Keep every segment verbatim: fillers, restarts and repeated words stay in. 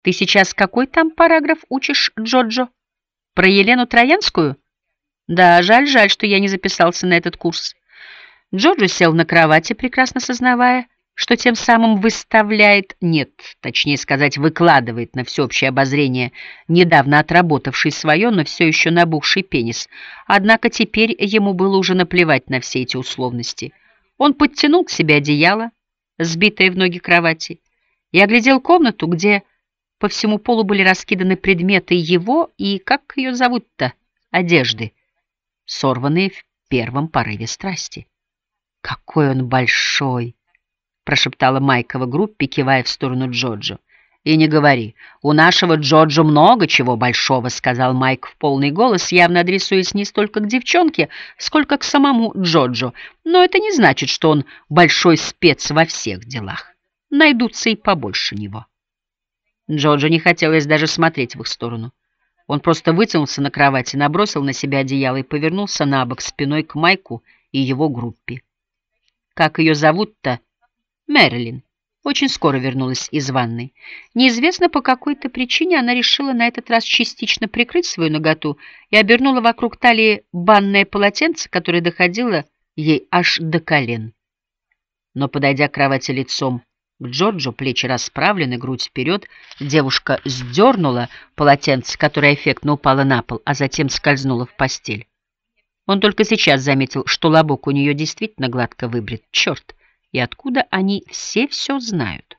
Ты сейчас какой там параграф учишь, Джоджо? Про Елену Троянскую? Да, жаль, жаль, что я не записался на этот курс. Джоджо сел на кровати, прекрасно сознавая, что тем самым выставляет, нет, точнее сказать, выкладывает на всеобщее обозрение недавно отработавший свое, но все еще набухший пенис. Однако теперь ему было уже наплевать на все эти условности. Он подтянул к себе одеяло, сбитое в ноги кровати, и оглядел комнату, где по всему полу были раскиданы предметы его и, как ее зовут-то, одежды, сорванные в первом порыве страсти. «Какой он большой!» — прошептала Майкова группе, кивая в сторону Джоджо. «И не говори, у нашего Джоджо много чего большого», — сказал Майк в полный голос, явно адресуясь не столько к девчонке, сколько к самому Джоджо. «Но это не значит, что он большой спец во всех делах. Найдутся и побольше него». Джоджо не хотелось даже смотреть в их сторону. Он просто вытянулся на кровати, набросил на себя одеяло и повернулся на бок спиной к Майку и его группе. «Как ее зовут-то?» «Мэрилин. Очень скоро вернулась из ванной. Неизвестно, по какой-то причине она решила на этот раз частично прикрыть свою наготу и обернула вокруг талии банное полотенце, которое доходило ей аж до колен. Но, подойдя к кровати лицом к Джорджу, плечи расправлены, грудь вперед, девушка сдернула полотенце, которое эффектно упало на пол, а затем скользнула в постель. Он только сейчас заметил, что лобок у нее действительно гладко выбрит. Черт! И откуда они все все знают?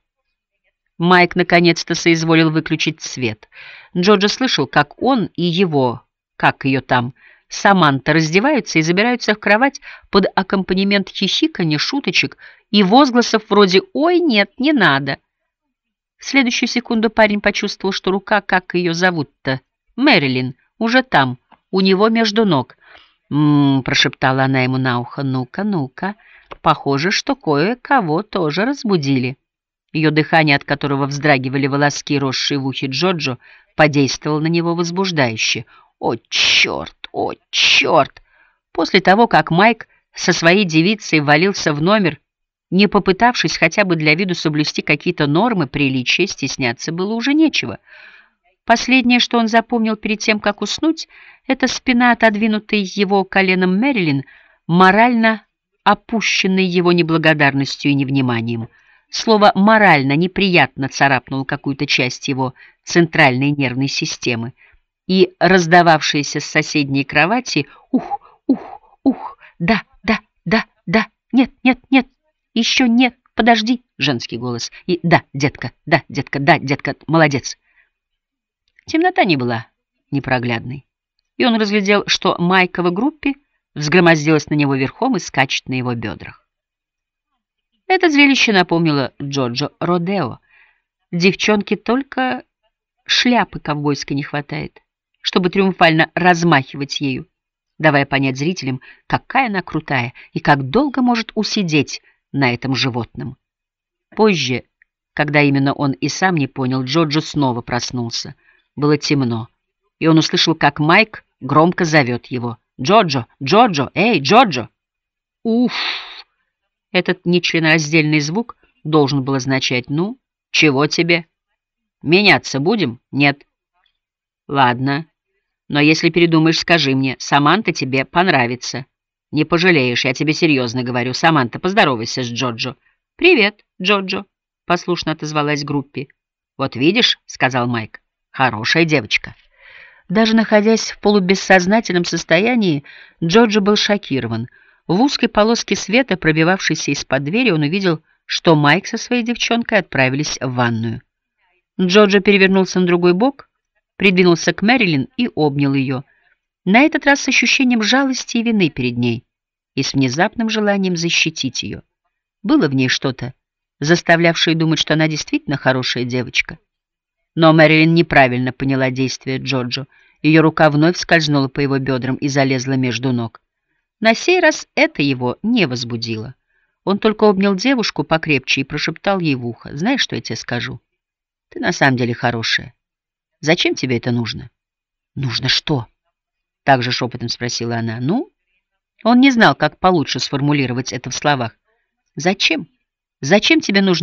Майк наконец-то соизволил выключить свет. Джорджо слышал, как он и его, как ее там, Саманта раздеваются и забираются в кровать под аккомпанемент хихиканья, шуточек и возгласов вроде «Ой, нет, не надо». В следующую секунду парень почувствовал, что рука, как ее зовут-то, Мэрилин, уже там, у него между ног. «М-м-м», прошептала она ему на ухо, «ну-ка, ну-ка». Похоже, что кое-кого тоже разбудили. Ее дыхание, от которого вздрагивали волоски, росшие в ухе Джоджо, подействовало на него возбуждающе. О, черт! О, черт! После того, как Майк со своей девицей ввалился в номер, не попытавшись хотя бы для виду соблюсти какие-то нормы приличия, стесняться было уже нечего. Последнее, что он запомнил перед тем, как уснуть, это спина, отодвинутая его коленом Мэрилин, морально опущенный его неблагодарностью и невниманием. Слово «морально» неприятно царапнуло какую-то часть его центральной нервной системы, и раздававшиеся с соседней кровати «ух, ух, ух, да, да, да, да, нет, нет, нет, еще нет, подожди», женский голос, и «да, детка, да, детка, да, детка, молодец». Темнота не была непроглядной, и он разглядел, что Майкова группе взгромоздилась на него верхом и скачет на его бедрах. Это зрелище напомнило Джоджо родео. Девчонке только шляпы ковбойской не хватает, чтобы триумфально размахивать ею, давая понять зрителям, какая она крутая и как долго может усидеть на этом животном. Позже, когда именно он и сам не понял, Джоджо снова проснулся. Было темно, и он услышал, как Майк громко зовет его. «Джоджо! Джоджо! Эй, Джоджо!» «Уф!» Этот нечленораздельный звук должен был означать «ну, чего тебе? Меняться будем? Нет». «Ладно, но если передумаешь, скажи мне. Саманта тебе понравится. Не пожалеешь, я тебе серьезно говорю. Саманта, поздоровайся с Джоджо». «Привет, Джоджо», — послушно отозвалась группе. «Вот видишь», — сказал Майк, — «хорошая девочка». Даже находясь в полубессознательном состоянии, Джоджо был шокирован. В узкой полоске света, пробивавшейся из-под двери, он увидел, что Майк со своей девчонкой отправились в ванную. Джоджо перевернулся на другой бок, придвинулся к Мэрилин и обнял ее, на этот раз с ощущением жалости и вины перед ней, и с внезапным желанием защитить ее. Было в ней что-то, заставлявшее думать, что она действительно хорошая девочка. Но Мэрилин неправильно поняла действия Джоджо. Ее рука вновь скользнула по его бедрам и залезла между ног. На сей раз это его не возбудило. Он только обнял девушку покрепче и прошептал ей в ухо: «Знаешь, что я тебе скажу? Ты на самом деле хорошая. Зачем тебе это нужно?» «Нужно что?» — также шепотом спросила она. «Ну?» Он не знал, как получше сформулировать это в словах. «Зачем? Зачем тебе нужно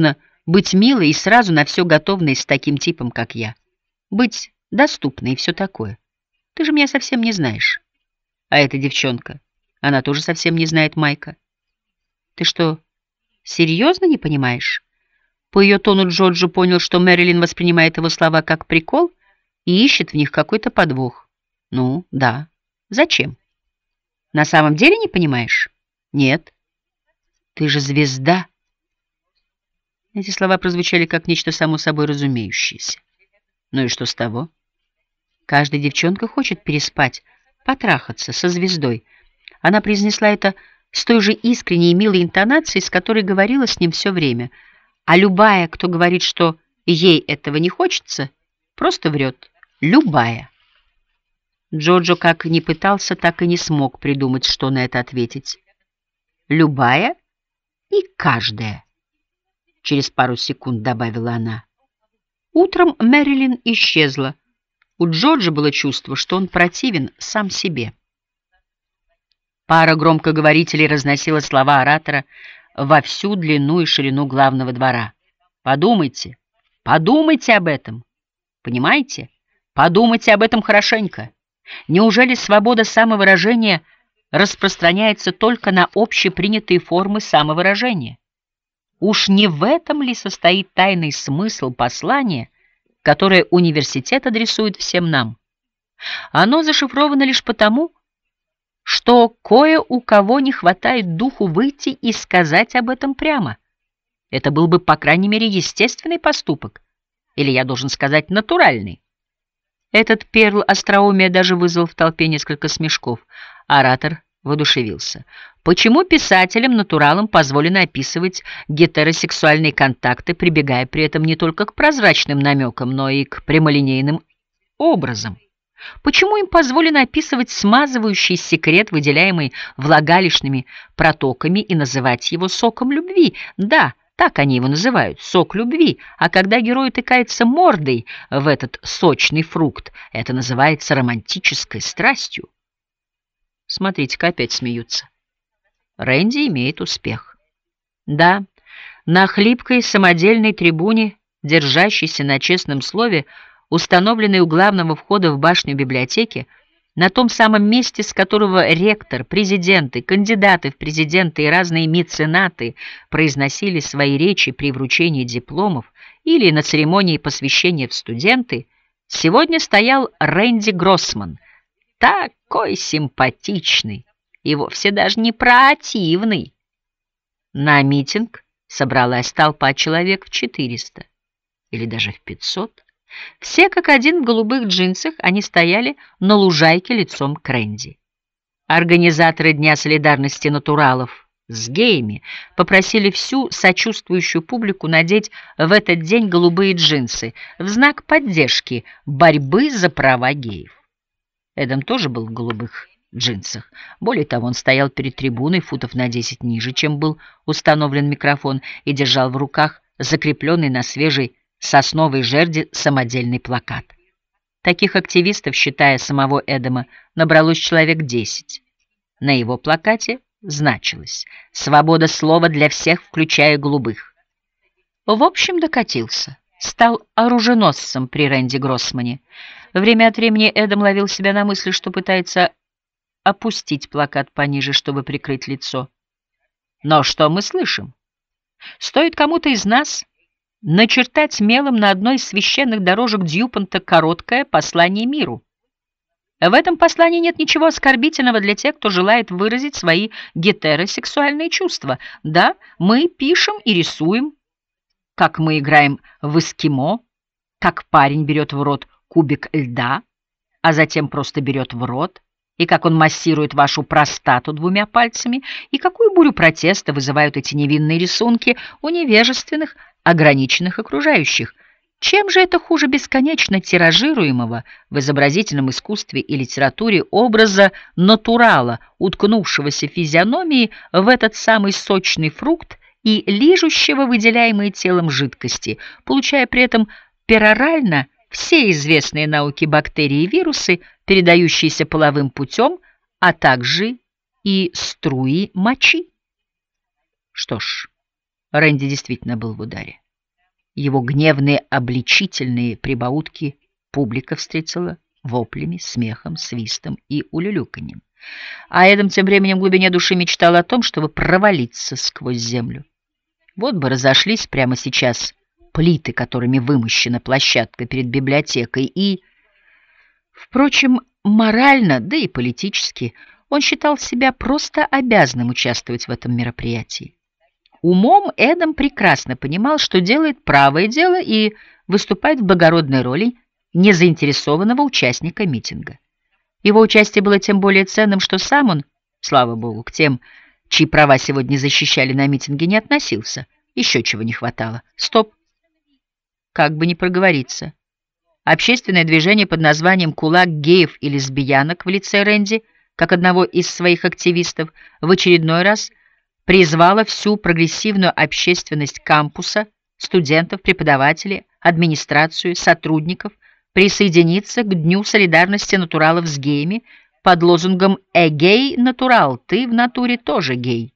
Быть милой и сразу на все готовной с таким типом, как я. Быть доступной и все такое. Ты же меня совсем не знаешь. А эта девчонка, она тоже совсем не знает Майка. Ты что, серьезно не понимаешь?» По ее тону Джорджо понял, что Мэрилин воспринимает его слова как прикол и ищет в них какой-то подвох. «Ну, да. Зачем? На самом деле не понимаешь?» «Нет. Ты же звезда». Эти слова прозвучали как нечто само собой разумеющееся. Ну и что с того? Каждая девчонка хочет переспать, потрахаться со звездой. Она произнесла это с той же искренней и милой интонацией, с которой говорила с ним все время. А любая, кто говорит, что ей этого не хочется, просто врет. Любая. Джорджо как ни пытался, так и не смог придумать, что на это ответить. «Любая и каждая», — через пару секунд добавила она. Утром Мэрилин исчезла. У Джорджа было чувство, что он противен сам себе. Пара громкоговорителей разносила слова оратора во всю длину и ширину главного двора. «Подумайте, подумайте об этом. Понимаете? Подумайте об этом хорошенько. Неужели свобода самовыражения распространяется только на общепринятые формы самовыражения? Уж не в этом ли состоит тайный смысл послания, которое университет адресует всем нам? Оно зашифровано лишь потому, что кое у кого не хватает духу выйти и сказать об этом прямо. Это был бы, по крайней мере, естественный поступок, или, я должен сказать, натуральный. Этот перл остроумия даже вызвал в толпе несколько смешков. Оратор воодушевился. Почему писателям-натуралам позволено описывать гетеросексуальные контакты, прибегая при этом не только к прозрачным намекам, но и к прямолинейным образам? Почему им позволено описывать смазывающий секрет, выделяемый влагалищными протоками, и называть его соком любви? Да, так они его называют, сок любви. А когда герой утыкается мордой в этот сочный фрукт, это называется романтической страстью. Смотрите-ка, опять смеются. Рэнди имеет успех. Да, на хлипкой самодельной трибуне, держащейся на честном слове, установленной у главного входа в башню библиотеки, на том самом месте, с которого ректор, президенты, кандидаты в президенты и разные меценаты произносили свои речи при вручении дипломов или на церемонии посвящения в студенты, сегодня стоял Рэнди Гроссман, такой симпатичный и вовсе даже не противный. На митинг собралась толпа человек в четыреста или даже в пятьсот. Все как один в голубых джинсах, они стояли на лужайке лицом к Рэнди. Организаторы Дня солидарности натуралов с геями попросили всю сочувствующую публику надеть в этот день голубые джинсы в знак поддержки борьбы за права геев. Эдам тоже был в голубых джинсах. Более того, он стоял перед трибуной футов на десять ниже, чем был установлен микрофон, и держал в руках закрепленный на свежей сосновой жерди самодельный плакат. Таких активистов, считая самого Эдама, набралось человек десять. На его плакате значилось «Свобода слова для всех, включая голубых». В общем, докатился. Стал оруженосцем при Рэнди Гроссмане. Время от времени Эдам ловил себя на мысли, что пытается опустить плакат пониже, чтобы прикрыть лицо. Но что мы слышим? Стоит кому-то из нас начертать мелом на одной из священных дорожек Дьюпонта короткое послание миру. В этом послании нет ничего оскорбительного для тех, кто желает выразить свои гетеросексуальные чувства. Да, мы пишем и рисуем, как мы играем в эскимо, как парень берет в рот кубик льда, а затем просто берет в рот, и как он массирует вашу простату двумя пальцами, и какую бурю протеста вызывают эти невинные рисунки у невежественных, ограниченных окружающих. Чем же это хуже бесконечно тиражируемого в изобразительном искусстве и литературе образа натурала, уткнувшегося физиономией в этот самый сочный фрукт и лижущего выделяемые телом жидкости, получая при этом перорально все известные науке бактерии и вирусы, передающиеся половым путем, а также и струи мочи? Что ж, Рэнди действительно был в ударе. его гневные обличительные прибаутки публика встретила воплями, смехом, свистом и улюлюканьем. А Эдам тем временем в глубине души мечтал о том, чтобы провалиться сквозь землю. Вот бы разошлись прямо сейчас плиты, которыми вымощена площадка перед библиотекой, и... Впрочем, морально, да и политически, он считал себя просто обязанным участвовать в этом мероприятии. Умом Эдам прекрасно понимал, что делает правое дело и выступает в благородной роли незаинтересованного участника митинга. Его участие было тем более ценным, что сам он, слава богу, к тем, чьи права сегодня защищали на митинге, не относился. Еще чего не хватало. Стоп. Как бы не проговориться. Общественное движение под названием «Кулак геев и лесбиянок» в лице Рэнди, как одного из своих активистов, в очередной раз призвало всю прогрессивную общественность кампуса, студентов, преподавателей, администрацию, сотрудников присоединиться к Дню солидарности натуралов с геями под лозунгом «Эгей, натурал, ты в натуре тоже гей».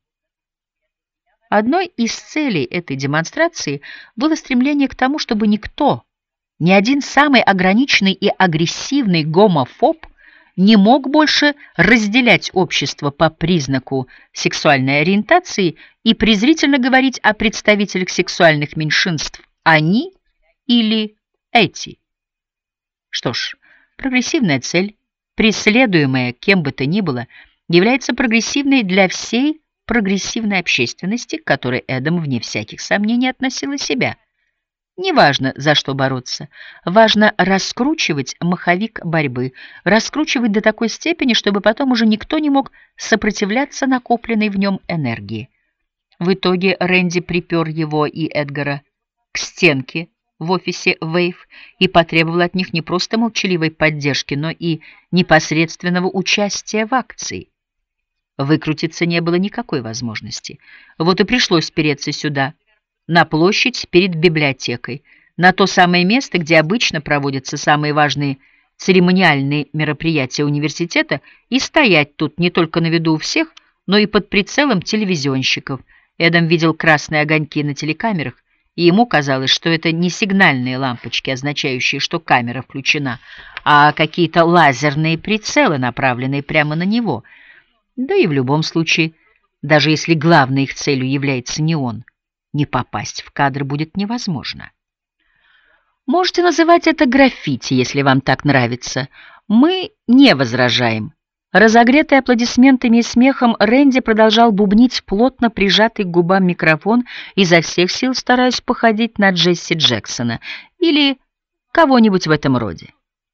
Одной из целей этой демонстрации было стремление к тому, чтобы никто, ни один самый ограниченный и агрессивный гомофоб не мог больше разделять общество по признаку сексуальной ориентации и презрительно говорить о представителях сексуальных меньшинств «они» или «эти». Что ж, прогрессивная цель, преследуемая кем бы то ни было, является прогрессивной для всей прогрессивной общественности, к которой Эдам, вне всяких сомнений, относила себя. Неважно, за что бороться, важно раскручивать маховик борьбы, раскручивать до такой степени, чтобы потом уже никто не мог сопротивляться накопленной в нем энергии. В итоге Рэнди припер его и Эдгара к стенке в офисе Вейв и потребовал от них не просто молчаливой поддержки, но и непосредственного участия в акции. Выкрутиться не было никакой возможности. Вот и пришлось переться сюда, на площадь перед библиотекой, на то самое место, где обычно проводятся самые важные церемониальные мероприятия университета, и стоять тут не только на виду у всех, но и под прицелом телевизионщиков. Эдам видел красные огоньки на телекамерах, и ему казалось, что это не сигнальные лампочки, означающие, что камера включена, а какие-то лазерные прицелы, направленные прямо на него. Да и в любом случае, даже если главной их целью является не он, не попасть в кадр будет невозможно. Можете называть это граффити, если вам так нравится. Мы не возражаем. Разогретый аплодисментами и смехом, Рэнди продолжал бубнить плотно прижатый к губам микрофон, изо всех сил стараясь походить на Джесси Джексона или кого-нибудь в этом роде.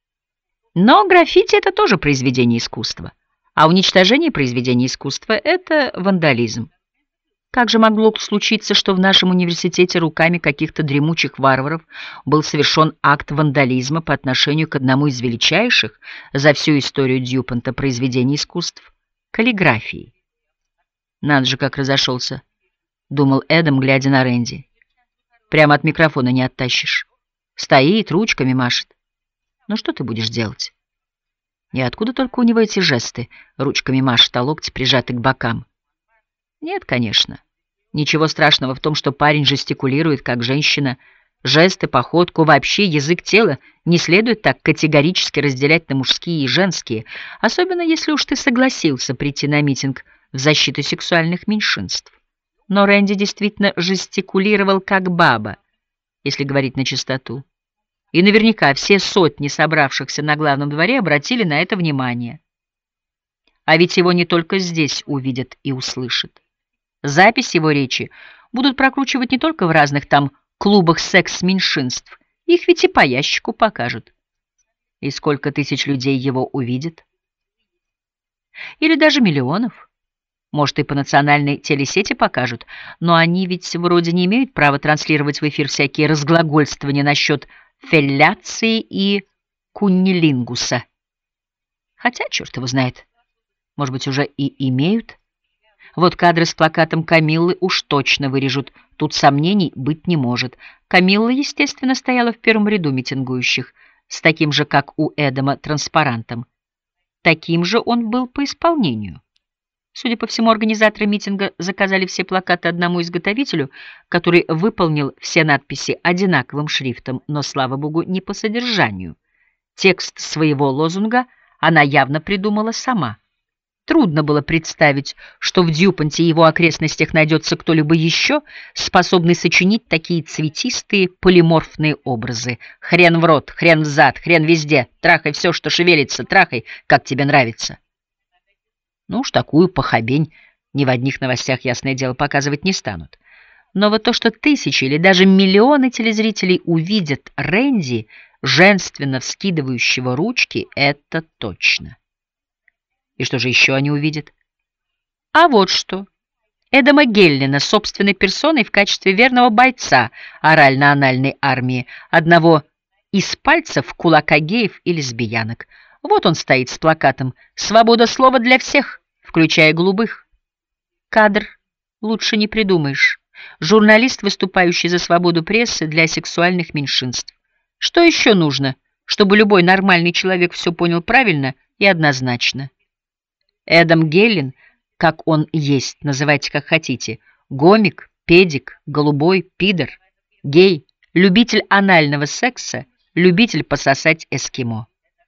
Но граффити — это тоже произведение искусства, а уничтожение произведения искусства — это вандализм. Как же могло случиться, что в нашем университете руками каких-то дремучих варваров был совершен акт вандализма по отношению к одному из величайших за всю историю Дьюпонта произведений искусств — каллиграфии? Надо же, как разошелся, — думал Эдам, глядя на Рэнди. Прямо от микрофона не оттащишь. Стоит, ручками машет. Ну что ты будешь делать? И откуда только у него эти жесты? Ручками машет, а локти прижаты к бокам. Нет, конечно. Ничего страшного в том, что парень жестикулирует, как женщина. Жесты, походку, вообще язык тела не следует так категорически разделять на мужские и женские, особенно если уж ты согласился прийти на митинг в защиту сексуальных меньшинств. Но Рэнди действительно жестикулировал как баба, если говорить на чистоту. И наверняка все сотни собравшихся на главном дворе обратили на это внимание. А ведь его не только здесь увидят и услышат. Запись его речи будут прокручивать не только в разных там клубах секс-меньшинств, их ведь и по ящику покажут. И сколько тысяч людей его увидят? Или даже миллионов. Может, и по национальной телесети покажут, но они ведь вроде не имеют права транслировать в эфир всякие разглагольствования насчет фелляции и куннилингуса. Хотя, черт его знает, может быть, уже и имеют. Вот кадры с плакатом Камиллы уж точно вырежут, тут сомнений быть не может. Камилла, естественно, стояла в первом ряду митингующих, с таким же, как у Эдама, транспарантом. Таким же он был по исполнению. Судя по всему, организаторы митинга заказали все плакаты одному изготовителю, который выполнил все надписи одинаковым шрифтом, но, слава богу, не по содержанию. Текст своего лозунга она явно придумала сама. Трудно было представить, что в Дьюпонте и его окрестностях найдется кто-либо еще, способный сочинить такие цветистые полиморфные образы. Хрен в рот, хрен в зад, хрен везде, трахай все, что шевелится, трахай, как тебе нравится. Ну уж такую похабень ни в одних новостях, ясное дело, показывать не станут. Но вот то, что тысячи или даже миллионы телезрителей увидят Рэнди, женственно вскидывающего ручки, это точно. И что же еще они увидят? А вот что. Эдама Геллина собственной персоной в качестве верного бойца орально-анальной армии, одного из пальцев кулака геев и лесбиянок. Вот он стоит с плакатом «Свобода слова для всех, включая голубых». Кадр лучше не придумаешь. Журналист, выступающий за свободу прессы для сексуальных меньшинств. Что еще нужно, чтобы любой нормальный человек все понял правильно и однозначно? Эдам Геллин, как он есть, называйте как хотите, гомик, педик, голубой, пидор, гей, любитель анального секса, любитель пососать эскимо.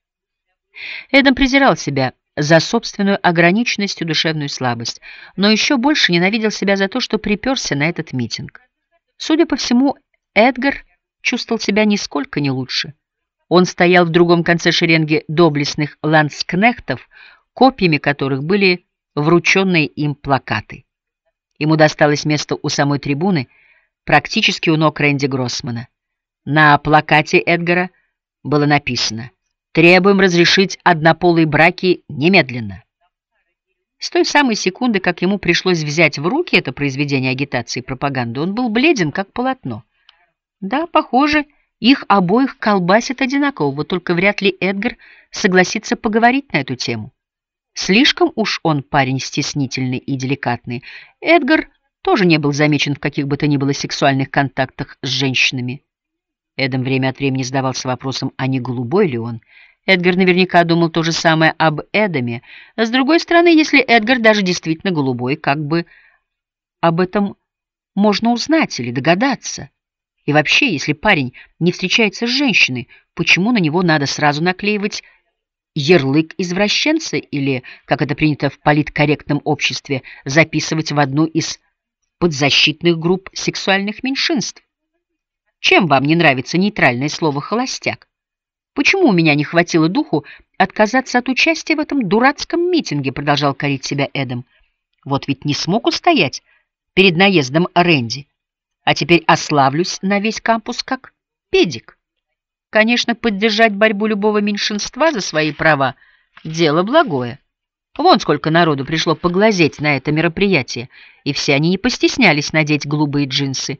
Эдам презирал себя за собственную ограниченность и душевную слабость, но еще больше ненавидел себя за то, что приперся на этот митинг. Судя по всему, Эдгар чувствовал себя нисколько не лучше. Он стоял в другом конце шеренги доблестных ландскнехтов, копьями которых были врученные им плакаты. Ему досталось место у самой трибуны, практически у ног Рэнди Гроссмана. На плакате Эдгара было написано: «Требуем разрешить однополые браки немедленно». С той самой секунды, как ему пришлось взять в руки это произведение агитации и пропаганды, он был бледен, как полотно. Да, похоже, их обоих колбасит одинаково, вот только вряд ли Эдгар согласится поговорить на эту тему. Слишком уж он парень стеснительный и деликатный. Эдгар тоже не был замечен в каких бы то ни было сексуальных контактах с женщинами. Эдам время от времени задавался вопросом, а не голубой ли он. Эдгар наверняка думал то же самое об Эдаме. С другой стороны, если Эдгар даже действительно голубой, как бы об этом можно узнать или догадаться? И вообще, если парень не встречается с женщиной, почему на него надо сразу наклеивать ярлык извращенца или, как это принято в политкорректном обществе, записывать в одну из подзащитных групп сексуальных меньшинств? Чем вам не нравится нейтральное слово «холостяк»? Почему у меня не хватило духу отказаться от участия в этом дурацком митинге, продолжал корить себя Эдам. Вот ведь не смог устоять перед наездом Рэнди, а теперь ославлюсь на весь кампус как педик. Конечно, поддержать борьбу любого меньшинства за свои права – дело благое. Вон сколько народу пришло поглазеть на это мероприятие, и все они не постеснялись надеть голубые джинсы.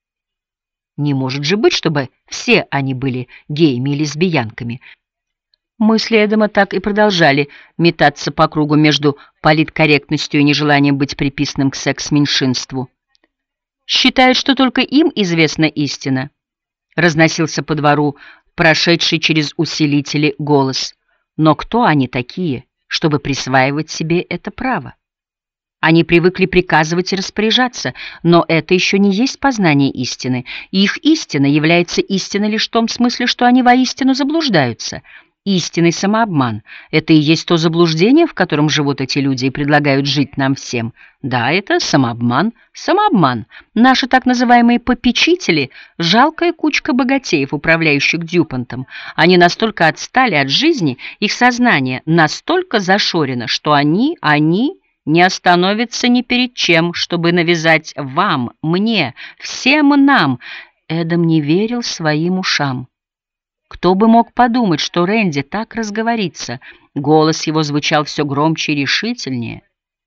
Не может же быть, чтобы все они были геями и лесбиянками. Мысли Эдама так и продолжали метаться по кругу между политкорректностью и нежеланием быть приписанным к секс-меньшинству. Считают, что только им известна истина. Разносился по двору прошедший через усилители голос. Но кто они такие, чтобы присваивать себе это право? Они привыкли приказывать и распоряжаться, но это еще не есть познание истины, и их истина является истиной лишь в том смысле, что они воистину заблуждаются. Истинный самообман — это и есть то заблуждение, в котором живут эти люди и предлагают жить нам всем. Да, это самообман, самообман. Наши так называемые попечители — жалкая кучка богатеев, управляющих Дьюпонтом. Они настолько отстали от жизни, их сознание настолько зашорено, что они, они... не остановится ни перед чем, чтобы навязать вам, мне, всем нам. Эдам не верил своим ушам. Кто бы мог подумать, что Рэнди так разговорится? Голос его звучал все громче и решительнее.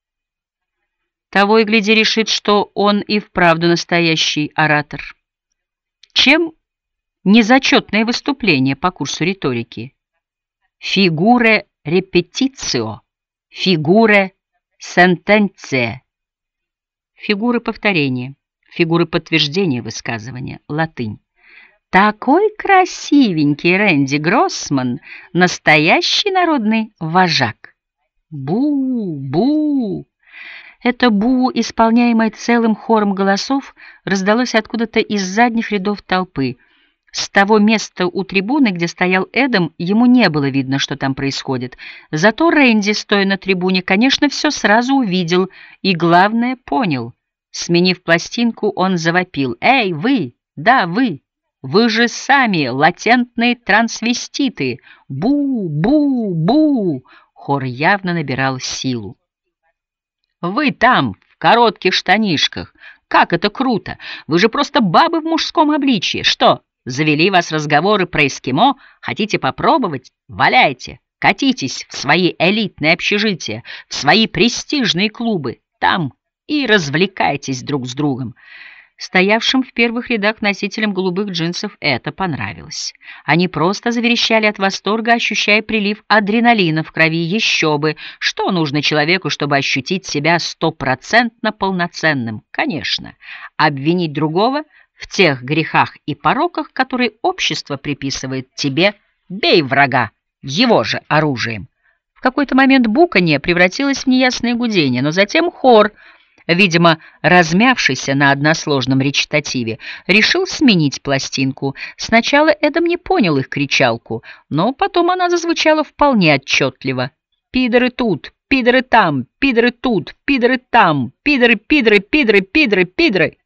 Того и гляди решит, что он и вправду настоящий оратор. Чем незачетное выступление по курсу риторики? Фигуре репетицио, фигуре сентенция. Фигуры повторения, фигуры подтверждения высказывания, латынь. Такой красивенький Рэнди Гроссман, настоящий народный вожак. Бу-бу! Это бу, исполняемое целым хором голосов, раздалось откуда-то из задних рядов толпы. С того места у трибуны, где стоял Эдам, ему не было видно, что там происходит. Зато Рэнди, стоя на трибуне, конечно, все сразу увидел и, главное, понял. Сменив пластинку, он завопил: «Эй, вы! Да, вы! Вы же сами латентные трансвеститы! Бу! Бу! Бу!» Хор явно набирал силу. «Вы там, в коротких штанишках! Как это круто! Вы же просто бабы в мужском обличье! Что, завели вас разговоры про эскимо? Хотите попробовать? Валяйте! Катитесь в свои элитные общежития, в свои престижные клубы! Там и развлекайтесь друг с другом!» Стоявшим в первых рядах носителям голубых джинсов это понравилось. Они просто заверещали от восторга, ощущая прилив адреналина в крови. Еще бы! Что нужно человеку, чтобы ощутить себя стопроцентно полноценным? Конечно, обвинить другого в тех грехах и пороках, которые общество приписывает тебе. Бей врага его же оружием. В какой-то момент буканье превратилось в неясное гудение, но затем хор, видимо, размявшийся на односложном речитативе, решил сменить пластинку. Сначала Эдам не понял их кричалку, но потом она зазвучала вполне отчетливо. «Пидоры тут, пидоры там, пидоры тут, пидоры там, пидоры, пидоры, пидоры, пидоры, пидоры».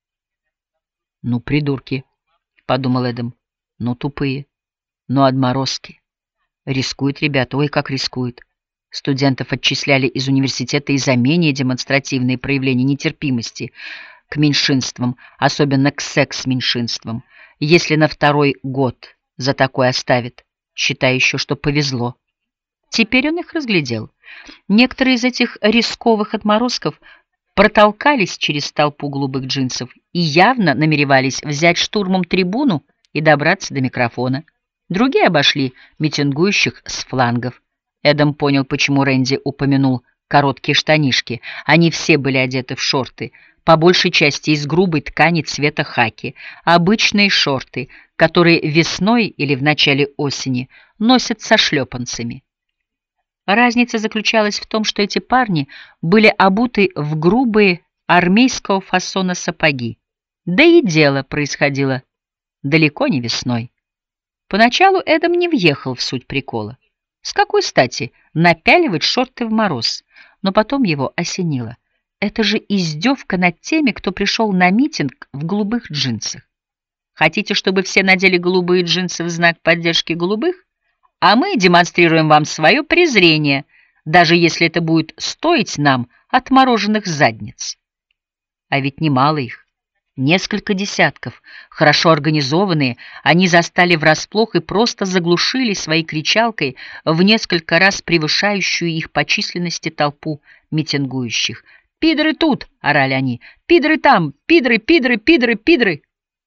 «Ну, придурки», — подумал Эдам, — «ну, тупые, ну, отморозки. Рискуют ребята, ой, как рискуют». Студентов отчисляли из университета из-за менее демонстративные проявления нетерпимости к меньшинствам, особенно к секс-меньшинствам. Если на второй год за такое оставят, считай еще, что повезло. Теперь он их разглядел. Некоторые из этих рисковых отморозков протолкались через толпу голубых джинсов и явно намеревались взять штурмом трибуну и добраться до микрофона. Другие обошли митингующих с флангов. Эдам понял, почему Рэнди упомянул короткие штанишки. Они все были одеты в шорты, по большей части из грубой ткани цвета хаки, обычные шорты, которые весной или в начале осени носят со шлепанцами. Разница заключалась в том, что эти парни были обуты в грубые армейского фасона сапоги. Да и дело происходило далеко не весной. Поначалу Эдам не въехал в суть прикола. С какой стати напяливать шорты в мороз? Но потом его осенило. Это же издевка над теми, кто пришел на митинг в голубых джинсах. Хотите, чтобы все надели голубые джинсы в знак поддержки голубых? А мы демонстрируем вам свое презрение, даже если это будет стоить нам отмороженных задниц. А ведь немало их. Несколько десятков, хорошо организованные, они застали врасплох и просто заглушили своей кричалкой в несколько раз превышающую их по численности толпу митингующих. «Пидоры тут!» — орали они. «Пидоры там! Пидоры, пидоры, пидоры, пидоры!»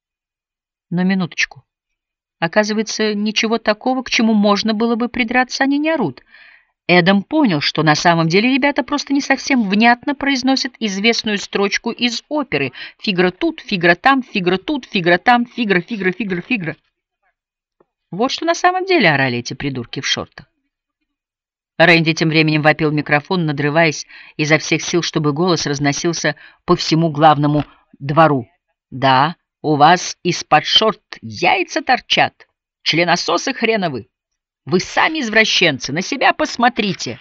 Но минуточку. Оказывается, ничего такого, к чему можно было бы придраться, они не орут. Эдам понял, что на самом деле ребята просто не совсем внятно произносят известную строчку из оперы: «Фигра тут, фигра там, фигра тут, фигра там, фигра, фигра, фигра, фигра». Вот что на самом деле орали эти придурки в шортах. Рэнди тем временем вопил в микрофон, надрываясь изо всех сил, чтобы голос разносился по всему главному двору. «Да, у вас из-под шорт яйца торчат, членососы хреновы. Вы сами извращенцы, на себя посмотрите.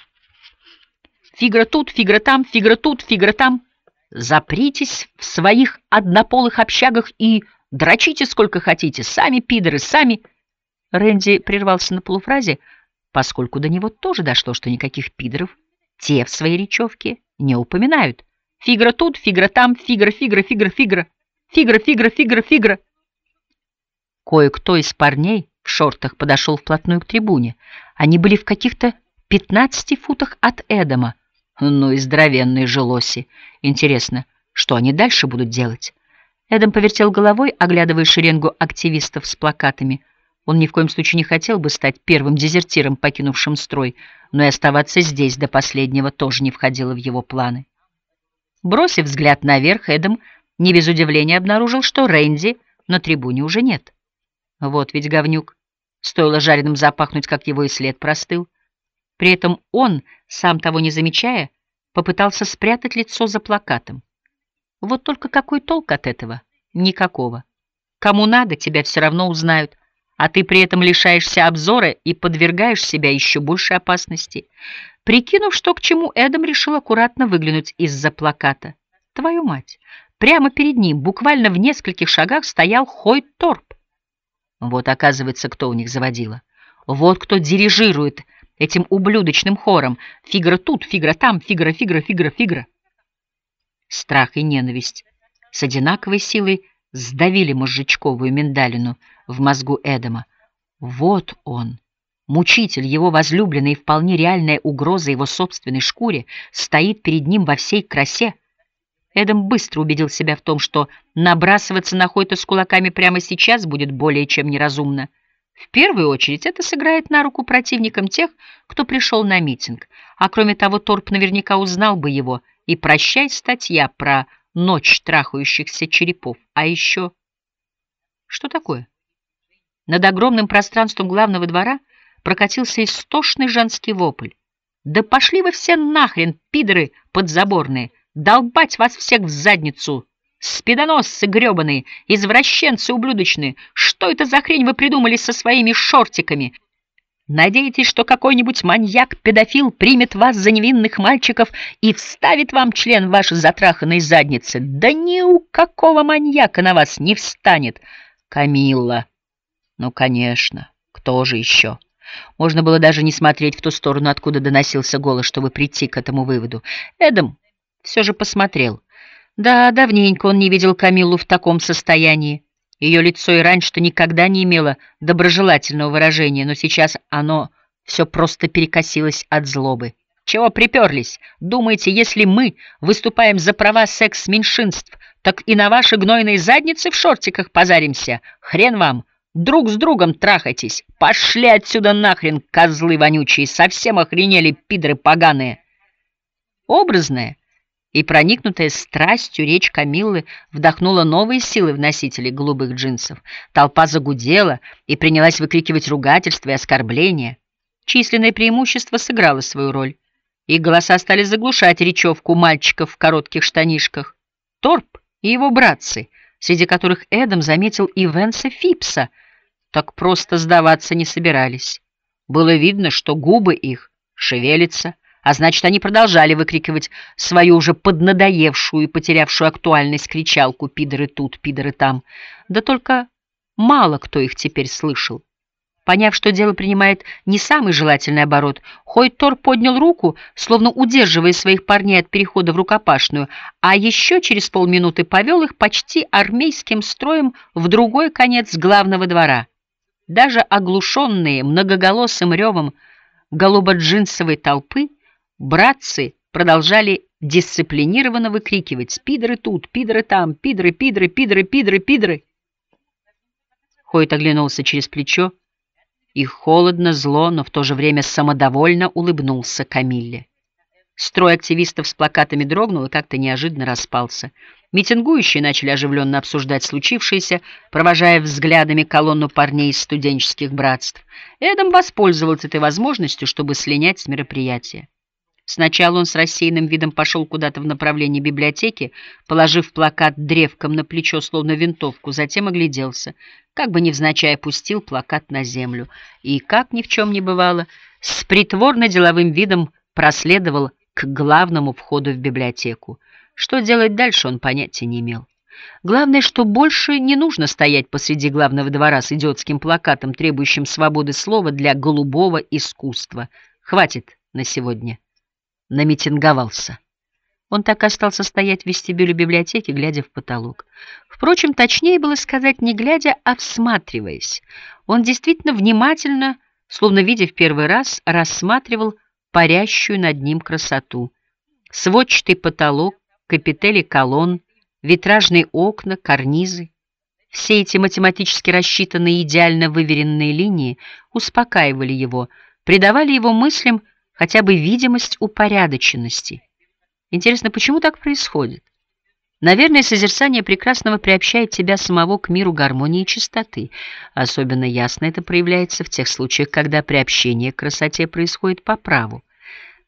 Фигра тут, фигра там, фигра тут, фигра там. Запритесь в своих однополых общагах и дрочите сколько хотите. Сами пидоры, сами...» Рэнди прервался на полуфразе, поскольку до него тоже дошло, что никаких пидоров те в своей речевке не упоминают. «Фигра тут, фигра там, фигра, фигра, фигра, фигра, фигра, фигра, фигра, фигра». Кое-кто из парней в шортах подошел вплотную к трибуне. Они были в каких-то пятнадцати футах от Эдама. Ну и здоровенные желоси. Интересно, что они дальше будут делать? Эдам повертел головой, оглядывая шеренгу активистов с плакатами. Он ни в коем случае не хотел бы стать первым дезертиром, покинувшим строй, но и оставаться здесь до последнего тоже не входило в его планы. Бросив взгляд наверх, Эдам не без удивления обнаружил, что Рэнди на трибуне уже нет. Вот ведь говнюк. Стоило жареным запахнуть, как его и след простыл. При этом он, сам того не замечая, попытался спрятать лицо за плакатом. Вот только какой толк от этого? Никакого. Кому надо, тебя все равно узнают, а ты при этом лишаешься обзора и подвергаешь себя еще большей опасности. Прикинув, что к чему, Эдам решил аккуратно выглянуть из-за плаката. Твою мать! Прямо перед ним, буквально в нескольких шагах, стоял Хойт Торп. Вот, оказывается, кто у них заводила. Вот кто дирижирует этим ублюдочным хором. Фигра тут, фигра там, фигра, фигра, фигра, фигра. Страх и ненависть с одинаковой силой сдавили мозжечковую миндалину в мозгу Эдама. Вот он, мучитель, его возлюбленный и вполне реальная угроза его собственной шкуре, стоит перед ним во всей красе. Эдам быстро убедил себя в том, что набрасываться на Хойта с кулаками прямо сейчас будет более чем неразумно. В первую очередь это сыграет на руку противникам тех, кто пришел на митинг. А кроме того, Торп наверняка узнал бы его, и прощай статья про ночь трахающихся черепов. А еще... Что такое? Над огромным пространством главного двора прокатился истошный женский вопль. «Да пошли вы все нахрен, пидоры подзаборные! Долбать вас всех в задницу! Спидоносцы гребаные, извращенцы ублюдочные! Что это за хрень вы придумали со своими шортиками? Надеетесь, что какой-нибудь маньяк-педофил примет вас за невинных мальчиков и вставит вам член в ваши затраханные задницы? Да ни у какого маньяка на вас не встанет! Камилла! Ну, конечно, кто же еще?» Можно было даже не смотреть в ту сторону, откуда доносился голос, чтобы прийти к этому выводу. Эдам все же посмотрел. Да, давненько он не видел Камиллу в таком состоянии. Ее лицо и раньше-то никогда не имело доброжелательного выражения, но сейчас оно все просто перекосилось от злобы. «Чего приперлись? Думаете, если мы выступаем за права секс-меньшинств, так и на ваши гнойные задницы в шортиках позаримся? Хрен вам! Друг с другом трахайтесь! Пошли отсюда нахрен, козлы вонючие! Совсем охренели, пидоры поганые!» Образная и проникнутая страстью речь Камиллы вдохнула новые силы в носителей голубых джинсов. Толпа загудела и принялась выкрикивать ругательства и оскорбления. Численное преимущество сыграло свою роль. Их голоса стали заглушать речевку мальчиков в коротких штанишках. Торп и его братцы, среди которых Эдам заметил и Венса Фипса, так просто сдаваться не собирались. Было видно, что губы их шевелятся, а значит, они продолжали выкрикивать свою уже поднадоевшую и потерявшую актуальность кричалку «пидоры тут, пидоры там». Да только мало кто их теперь слышал. Поняв, что дело принимает не самый желательный оборот, Хойт Торп поднял руку, словно удерживая своих парней от перехода в рукопашную, а еще через полминуты повел их почти армейским строем в другой конец главного двора. Даже оглушенные многоголосым ревом голубоджинсовой толпы, братцы продолжали дисциплинированно выкрикивать «пидоры тут, пидоры там, пидоры, пидоры, пидоры, пидоры, пидоры». Хойт оглянулся через плечо и холодно, зло, но в то же время самодовольно улыбнулся Камилле. Строй активистов с плакатами дрогнул и как-то неожиданно распался. Митингующие начали оживленно обсуждать случившееся, провожая взглядами колонну парней из студенческих братств. Эдам воспользовался этой возможностью, чтобы слинять с мероприятия. Сначала он с рассеянным видом пошел куда-то в направлении библиотеки, положив плакат древком на плечо, словно винтовку, затем огляделся, как бы невзначай опустил плакат на землю и, как ни в чем не бывало, с притворно-деловым видом проследовал к главному входу в библиотеку. Что делать дальше, он понятия не имел. Главное, что больше не нужно стоять посреди главного двора с идиотским плакатом, требующим свободы слова для голубого искусства. Хватит на сегодня. Намитинговался. Он так и остался стоять в вестибюле библиотеки, глядя в потолок. Впрочем, точнее было сказать, не глядя, а всматриваясь. Он действительно внимательно, словно видя в первый раз, рассматривал парящую над ним красоту. Сводчатый потолок, капители колонн, витражные окна, карнизы. Все эти математически рассчитанные, идеально выверенные линии успокаивали его, придавали его мыслям хотя бы видимость упорядоченности. Интересно, почему так происходит? Наверное, созерцание прекрасного приобщает тебя самого к миру гармонии и чистоты. Особенно ясно это проявляется в тех случаях, когда приобщение к красоте происходит по праву.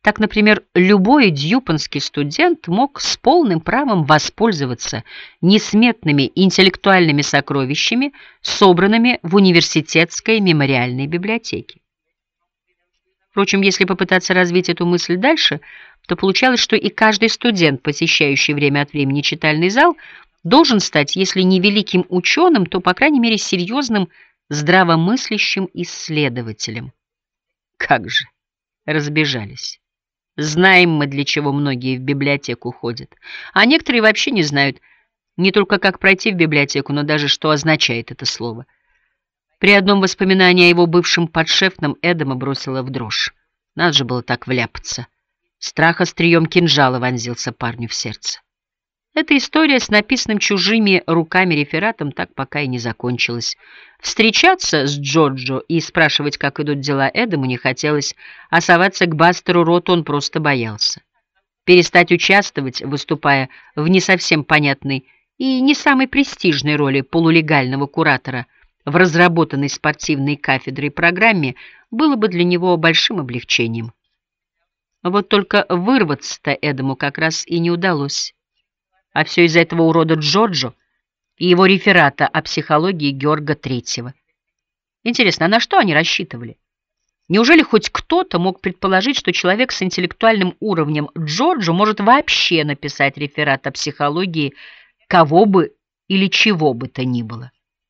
Так, например, любой дьюпонский студент мог с полным правом воспользоваться несметными интеллектуальными сокровищами, собранными в университетской мемориальной библиотеке. Впрочем, если попытаться развить эту мысль дальше, то получалось, что и каждый студент, посещающий время от времени читальный зал, должен стать, если не великим ученым, то, по крайней мере, серьезным, здравомыслящим исследователем. Как же разбежались. Знаем мы, для чего многие в библиотеку ходят. А некоторые вообще не знают не только, как пройти в библиотеку, но даже, что означает это слово. При одном воспоминании о его бывшем подшефном Эдама бросило в дрожь. Надо же было так вляпаться. Страх острием кинжала вонзился парню в сердце. Эта история с написанным чужими руками рефератом так пока и не закончилась. Встречаться с Джорджо и спрашивать, как идут дела, Эдаму не хотелось, а соваться к Бастеру Ротту он просто боялся. Перестать участвовать, выступая в не совсем понятной и не самой престижной роли полулегального куратора в разработанной спортивной кафедрой программе, было бы для него большим облегчением. Вот только вырваться-то Эдаму как раз и не удалось. А все из-за этого урода Джорджо и его реферата о психологии Георга Третьего. Интересно, а на что они рассчитывали? Неужели хоть кто-то мог предположить, что человек с интеллектуальным уровнем Джорджо может вообще написать реферат о психологии кого бы или чего бы то ни было?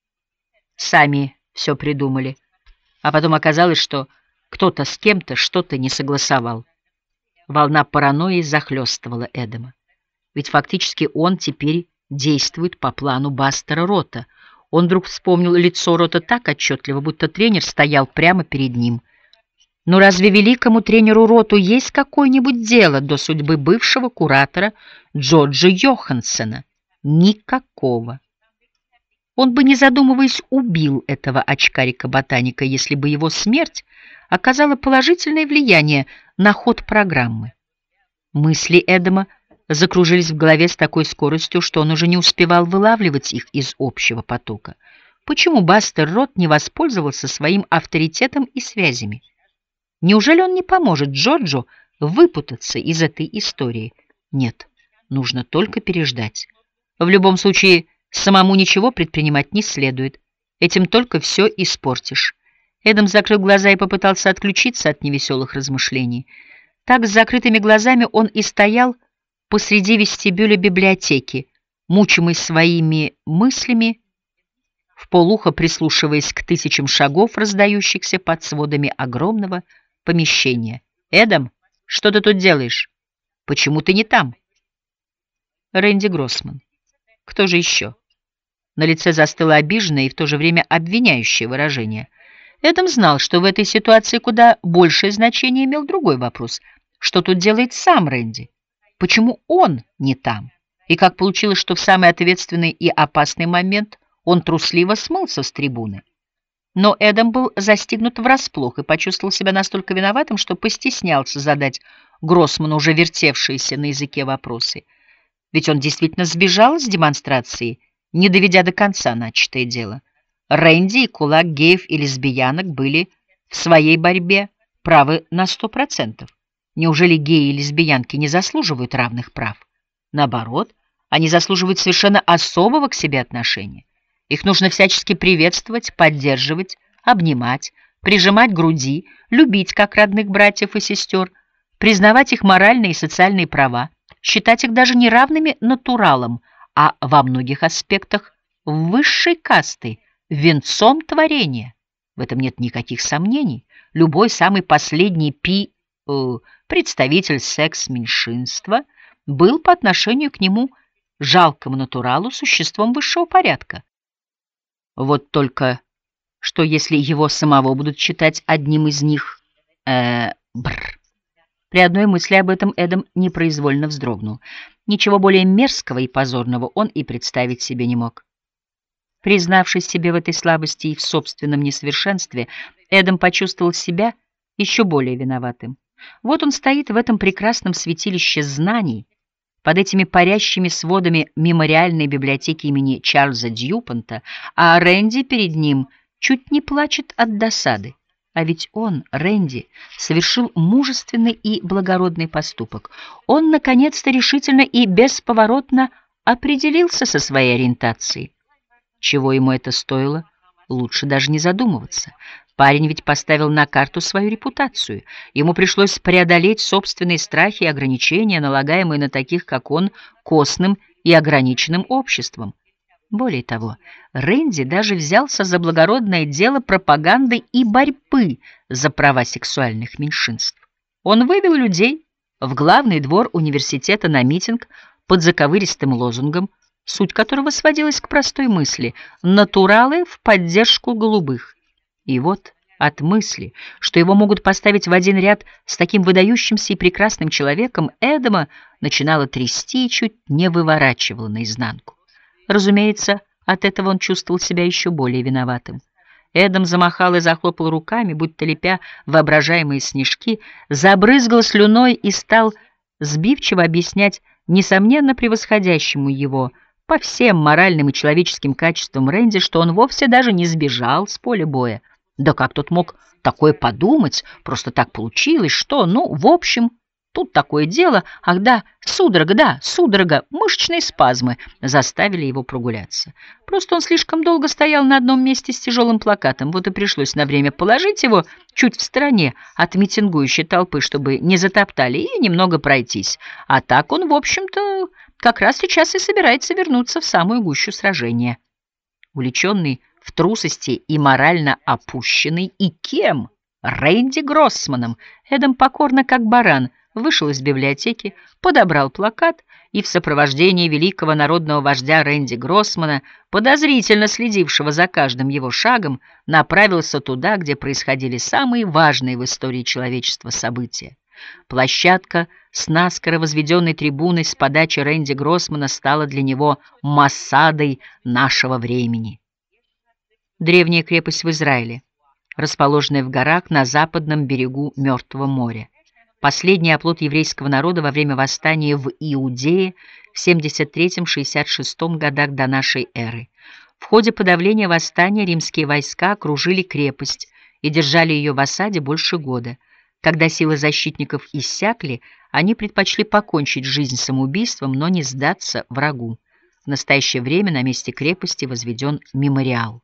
Сами все придумали, а потом оказалось, что кто-то с кем-то что-то не согласовал. Волна паранойи захлестывала Эдама. Ведь фактически он теперь действует по плану Бастера Ротта. Он вдруг вспомнил лицо Ротта так отчетливо, будто тренер стоял прямо перед ним. Но разве великому тренеру Ротту есть какое-нибудь дело до судьбы бывшего куратора Джорджа Йоханссена? Никакого. Он бы, не задумываясь, убил этого очкарика-ботаника, если бы его смерть оказала положительное влияние на ход программы. Мысли Эдама закружились в голове с такой скоростью, что он уже не успевал вылавливать их из общего потока. Почему Бастер Ротт не воспользовался своим авторитетом и связями? Неужели он не поможет Джорджу выпутаться из этой истории? Нет, нужно только переждать. В любом случае, самому ничего предпринимать не следует. Этим только все испортишь. Эдам закрыл глаза и попытался отключиться от невеселых размышлений. Так, с закрытыми глазами он и стоял посреди вестибюля библиотеки, мучимый своими мыслями, вполуха прислушиваясь к тысячам шагов, раздающихся под сводами огромного помещения. «Эдам, что ты тут делаешь? Почему ты не там?» Рэнди Гроссман. Кто же еще? На лице застыло обиженное и в то же время обвиняющее выражение. Эдам знал, что в этой ситуации куда большее значение имел другой вопрос. Что тут делает сам Рэнди? Почему он не там? И как получилось, что в самый ответственный и опасный момент он трусливо смылся с трибуны? Но Эдам был застигнут врасплох и почувствовал себя настолько виноватым, что постеснялся задать Гроссману уже вертевшиеся на языке вопросы. Ведь он действительно сбежал с демонстрации, не доведя до конца начатое дело. Рэнди и кулак геев и лесбиянок были в своей борьбе правы на сто процентов. Неужели геи и лесбиянки не заслуживают равных прав? Наоборот, они заслуживают совершенно особого к себе отношения. Их нужно всячески приветствовать, поддерживать, обнимать, прижимать к груди, любить как родных братьев и сестер, признавать их моральные и социальные права, считать их даже не равными натуралам, а во многих аспектах высшей кастой, венцом творения. В этом нет никаких сомнений. Любой самый последний пи... Э, представитель секс-меньшинства был по отношению к нему, жалкому натуралу, существом высшего порядка. Вот только что если его самого будут считать одним из них... Э, бррр. При одной мысли об этом Эдам непроизвольно вздрогнул. Ничего более мерзкого и позорного он и представить себе не мог. Признавшись себе в этой слабости и в собственном несовершенстве, Эдам почувствовал себя еще более виноватым. Вот он стоит в этом прекрасном святилище знаний, под этими парящими сводами мемориальной библиотеки имени Чарльза Дьюпонта, а Рэнди перед ним чуть не плачет от досады. А ведь он, Рэнди, совершил мужественный и благородный поступок. Он, наконец-то, решительно и бесповоротно определился со своей ориентацией. Чего ему это стоило, лучше даже не задумываться. Парень ведь поставил на карту свою репутацию. Ему пришлось преодолеть собственные страхи и ограничения, налагаемые на таких, как он, косным и ограниченным обществом. Более того, Рэнди даже взялся за благородное дело пропаганды и борьбы за права сексуальных меньшинств. Он вывел людей в главный двор университета на митинг под заковыристым лозунгом, суть которого сводилась к простой мысли «натуралы в поддержку голубых». И вот от мысли, что его могут поставить в один ряд с таким выдающимся и прекрасным человеком, Эдама начинало трясти и чуть не выворачивало наизнанку. Разумеется, от этого он чувствовал себя еще более виноватым. Эдам замахал и захлопал руками, будто лепя воображаемые снежки, забрызгал слюной и стал сбивчиво объяснять несомненно превосходящему его по всем моральным и человеческим качествам Рэнди, что он вовсе даже не сбежал с поля боя. Да как тот мог такое подумать? Просто так получилось, что, ну, в общем, тут такое дело. Ах да, судорога, да, судорога, мышечные спазмы заставили его прогуляться. Просто он слишком долго стоял на одном месте с тяжелым плакатом, вот и пришлось на время положить его чуть в стороне от митингующей толпы, чтобы не затоптали, и немного пройтись. А так он, в общем-то, как раз сейчас и собирается вернуться в самую гущу сражения. Увлеченный в трусости и морально опущенный, и кем? Рэнди Гроссманом. Эдам покорно, как баран, вышел из библиотеки, подобрал плакат и в сопровождении великого народного вождя Рэнди Гроссмана, подозрительно следившего за каждым его шагом, направился туда, где происходили самые важные в истории человечества события. Площадка с наскоро возведенной трибуной с подачи Рэнди Гроссмана стала для него массадой нашего времени. Древняя крепость в Израиле, расположенная в горах на западном берегу Мертвого моря. Последний оплот еврейского народа во время восстания в Иудее в семьдесят третьем — шестьдесят шестом годах до нашей эры. В ходе подавления восстания римские войска окружили крепость и держали ее в осаде больше года. Когда силы защитников иссякли, они предпочли покончить жизнь самоубийством, но не сдаться врагу. В настоящее время на месте крепости возведен мемориал.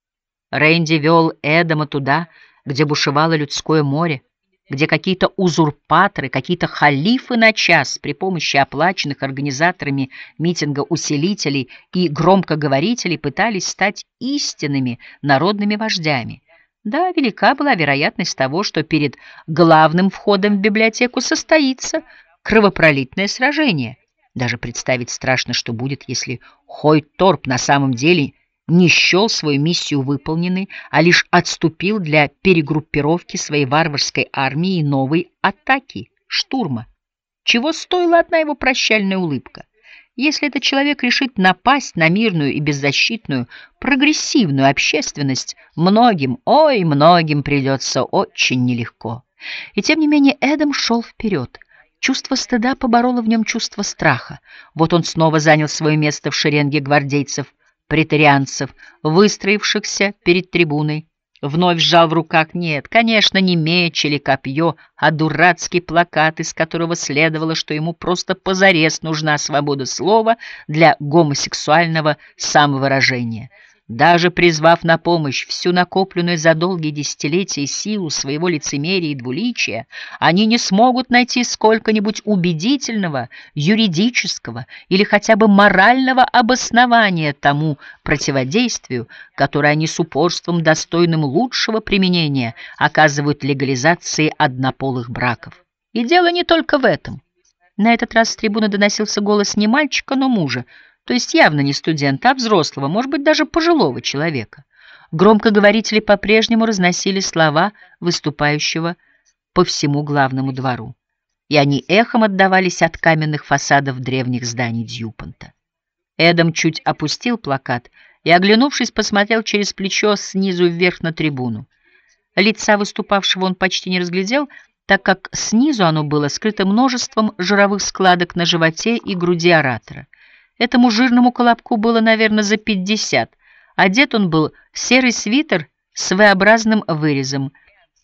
Рэнди вел Эдама туда, где бушевало людское море, где какие-то узурпаторы, какие-то халифы на час при помощи оплаченных организаторами митинга усилителей и громкоговорителей пытались стать истинными народными вождями. Да, велика была вероятность того, что перед главным входом в библиотеку состоится кровопролитное сражение. Даже представить страшно, что будет, если Хойторп на самом деле не счел свою миссию выполненной, а лишь отступил для перегруппировки своей варварской армии и новой атаки, штурма. Чего стоила одна его прощальная улыбка? Если этот человек решит напасть на мирную и беззащитную, прогрессивную общественность, многим, ой, многим придется очень нелегко. И тем не менее Эдам шел вперед. Чувство стыда побороло в нем чувство страха. Вот он снова занял свое место в шеренге гвардейцев, претарианцев, выстроившихся перед трибуной. Вновь сжал в руках, нет, конечно, не меч или копье, а дурацкий плакат, из которого следовало, что ему просто позарез нужна свобода слова для гомосексуального самовыражения. Даже призвав на помощь всю накопленную за долгие десятилетия силу своего лицемерия и двуличия, они не смогут найти сколько-нибудь убедительного, юридического или хотя бы морального обоснования тому противодействию, которое они с упорством, достойным лучшего применения, оказывают легализации однополых браков. И дело не только в этом. На этот раз с трибуны доносился голос не мальчика, но мужа, то есть явно не студента, а взрослого, может быть, даже пожилого человека. Громкоговорители по-прежнему разносили слова выступающего по всему главному двору, и они эхом отдавались от каменных фасадов древних зданий Дьюпонта. Эдам чуть опустил плакат и, оглянувшись, посмотрел через плечо снизу вверх на трибуну. Лица выступавшего он почти не разглядел, так как снизу оно было скрыто множеством жировых складок на животе и груди оратора. Этому жирному колобку было, наверное, за пятьдесят. Одет он был в серый свитер с V-образным вырезом.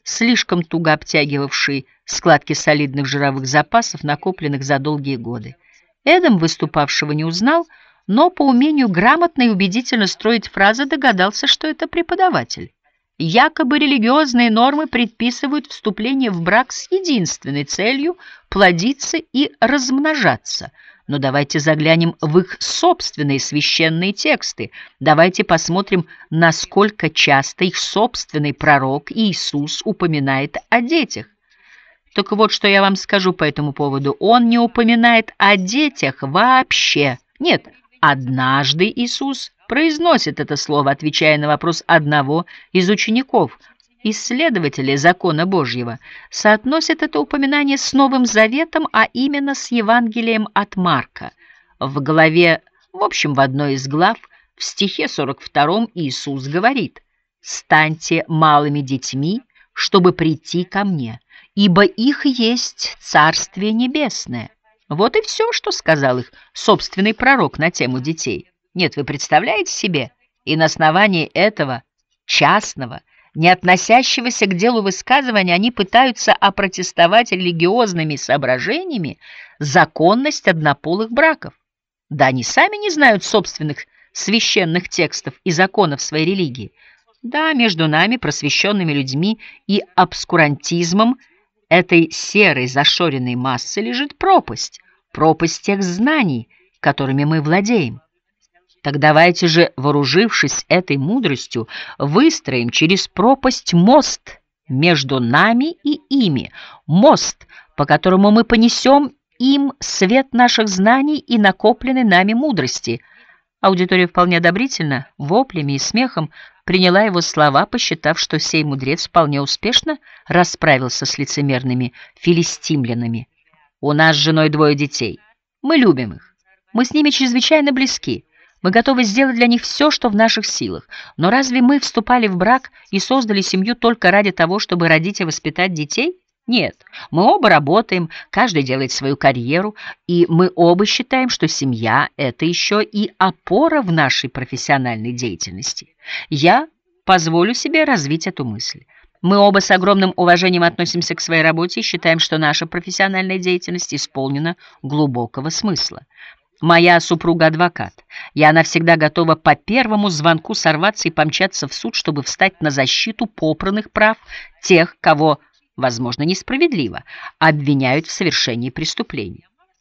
слишком туго обтягивавший складки солидных жировых запасов, накопленных за долгие годы. Эдам выступавшего не узнал, но по умению грамотно и убедительно строить фразы догадался, что это преподаватель. Якобы религиозные нормы предписывают вступление в брак с единственной целью плодиться и размножаться. Но давайте заглянем в их собственные священные тексты. Давайте посмотрим, насколько часто их собственный пророк Иисус упоминает о детях. Только вот что я вам скажу по этому поводу. Он не упоминает о детях вообще. Нет, однажды Иисус произносит это слово, отвечая на вопрос одного из учеников. Исследователи закона Божьего соотносят это упоминание с Новым Заветом, а именно с Евангелием от Марка. В главе, в общем, в одной из глав, в стихе сорок втором Иисус говорит: «Станьте малыми детьми, чтобы прийти ко мне, ибо их есть Царствие Небесное». Вот и все, что сказал их собственный пророк на тему детей. Нет, вы представляете себе? И на основании этого частного, не относящегося к делу высказывания, они пытаются опротестовать религиозными соображениями законность однополых браков. Да они сами не знают собственных священных текстов и законов своей религии. Да, между нами, просвещенными людьми, и обскурантизмом этой серой зашоренной массы лежит пропасть, пропасть тех знаний, которыми мы владеем. Так давайте же, вооружившись этой мудростью, выстроим через пропасть мост между нами и ими, мост, по которому мы понесем им свет наших знаний и накопленной нами мудрости. Аудитория вполне одобрительно, воплями и смехом приняла его слова, посчитав, что сей мудрец вполне успешно расправился с лицемерными филистимлянами. «У нас с женой двое детей. Мы любим их. Мы с ними чрезвычайно близки. Мы готовы сделать для них все, что в наших силах. Но разве мы вступали в брак и создали семью только ради того, чтобы родить и воспитать детей? Нет, мы оба работаем, каждый делает свою карьеру, и мы оба считаем, что семья – это еще и опора в нашей профессиональной деятельности. Я позволю себе развить эту мысль. Мы оба с огромным уважением относимся к своей работе и считаем, что наша профессиональная деятельность исполнена глубокого смысла. Моя супруга адвокат, и она всегда готова по первому звонку сорваться и помчаться в суд, чтобы встать на защиту попранных прав тех, кого, возможно, несправедливо обвиняют в совершении преступлений.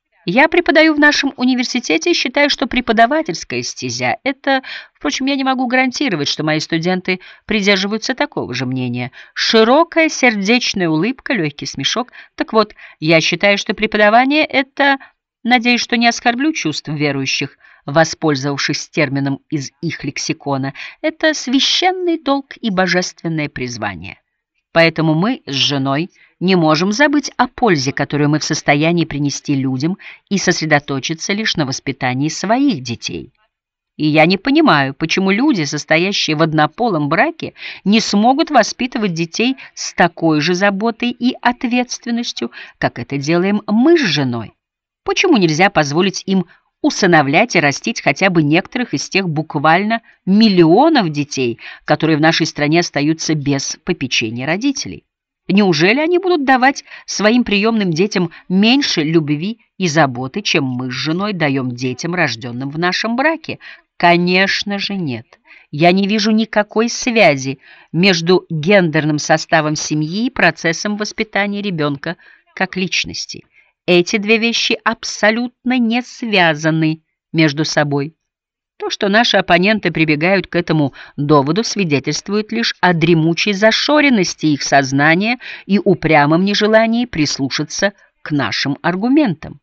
Я преподаю в нашем университете и считаю, что преподавательская стезя – это, впрочем, я не могу гарантировать, что мои студенты придерживаются такого же мнения. Широкая сердечная улыбка, легкий смешок. Так вот, я считаю, что преподавание – это… Надеюсь, что не оскорблю чувств верующих, воспользовавшись термином из их лексикона. Это священный долг и божественное призвание. Поэтому мы с женой не можем забыть о пользе, которую мы в состоянии принести людям, и сосредоточиться лишь на воспитании своих детей. И я не понимаю, почему люди, состоящие в однополом браке, не смогут воспитывать детей с такой же заботой и ответственностью, как это делаем мы с женой. Почему нельзя позволить им усыновлять и растить хотя бы некоторых из тех буквально миллионов детей, которые в нашей стране остаются без попечения родителей? Неужели они будут давать своим приемным детям меньше любви и заботы, чем мы с женой даем детям, рожденным в нашем браке? Конечно же нет. Я не вижу никакой связи между гендерным составом семьи и процессом воспитания ребенка как личности. Эти две вещи абсолютно не связаны между собой. То, что наши оппоненты прибегают к этому доводу, свидетельствует лишь о дремучей зашоренности их сознания и упрямом нежелании прислушаться к нашим аргументам.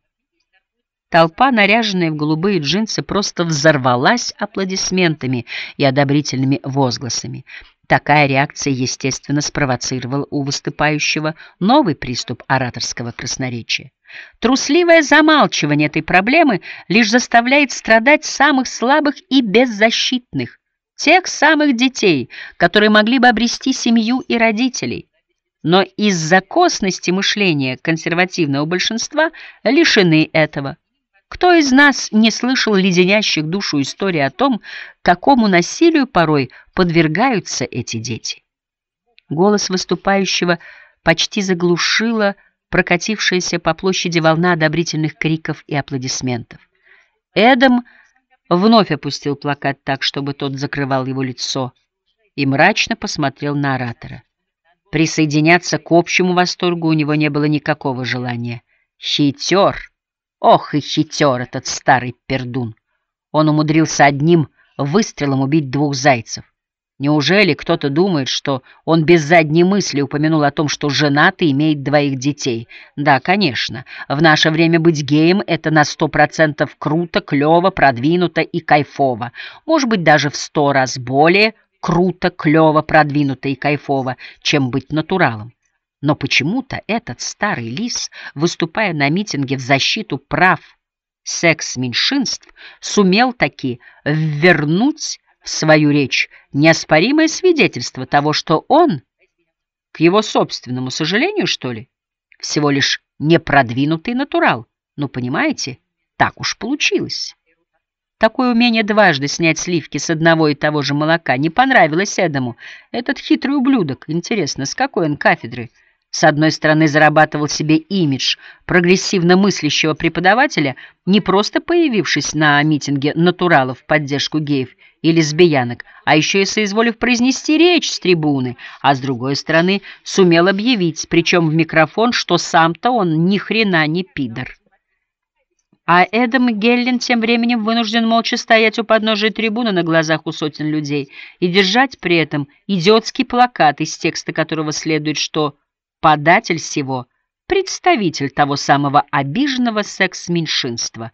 Толпа, наряженная в голубые джинсы, просто взорвалась аплодисментами и одобрительными возгласами. Такая реакция, естественно, спровоцировала у выступающего новый приступ ораторского красноречия. Трусливое замалчивание этой проблемы лишь заставляет страдать самых слабых и беззащитных, тех самых детей, которые могли бы обрести семью и родителей, но из-за косности мышления консервативного большинства лишены этого. Кто из нас не слышал леденящих душу истории о том, какому насилию порой подвергаются эти дети? Голос выступающего почти заглушила прокатившаяся по площади волна одобрительных криков и аплодисментов. Эдам вновь опустил плакат так, чтобы тот закрывал его лицо, и мрачно посмотрел на оратора. Присоединяться к общему восторгу у него не было никакого желания. Хитер! Ох и хитер этот старый пердун! Он умудрился одним выстрелом убить двух зайцев. Неужели кто-то думает, что он без задней мысли упомянул о том, что женат и имеет двоих детей? Да, конечно, в наше время быть геем — это на сто процентов круто, клево, продвинуто и кайфово. Может быть, даже в сто раз более круто, клево, продвинуто и кайфово, чем быть натуралом. Но почему-то этот старый лис, выступая на митинге в защиту прав секс-меньшинств, сумел таки ввернуть в свою речь неоспоримое свидетельство того, что он, к его собственному сожалению, что ли, всего лишь непродвинутый натурал. Ну, понимаете, так уж получилось. Такое умение дважды снять сливки с одного и того же молока не понравилось Эдаму. Этот хитрый ублюдок, интересно, с какой он кафедры? С одной стороны, зарабатывал себе имидж прогрессивно мыслящего преподавателя, не просто появившись на митинге натуралов в поддержку геев и лесбиянок, а еще и соизволив произнести речь с трибуны, а с другой стороны, сумел объявить, причем в микрофон, что сам-то он ни хрена не пидор. А Эдам Геллен тем временем вынужден молча стоять у подножия трибуны на глазах у сотен людей и держать при этом идиотский плакат, из текста которого следует, что податель сего — представитель того самого обиженного секс-меньшинства.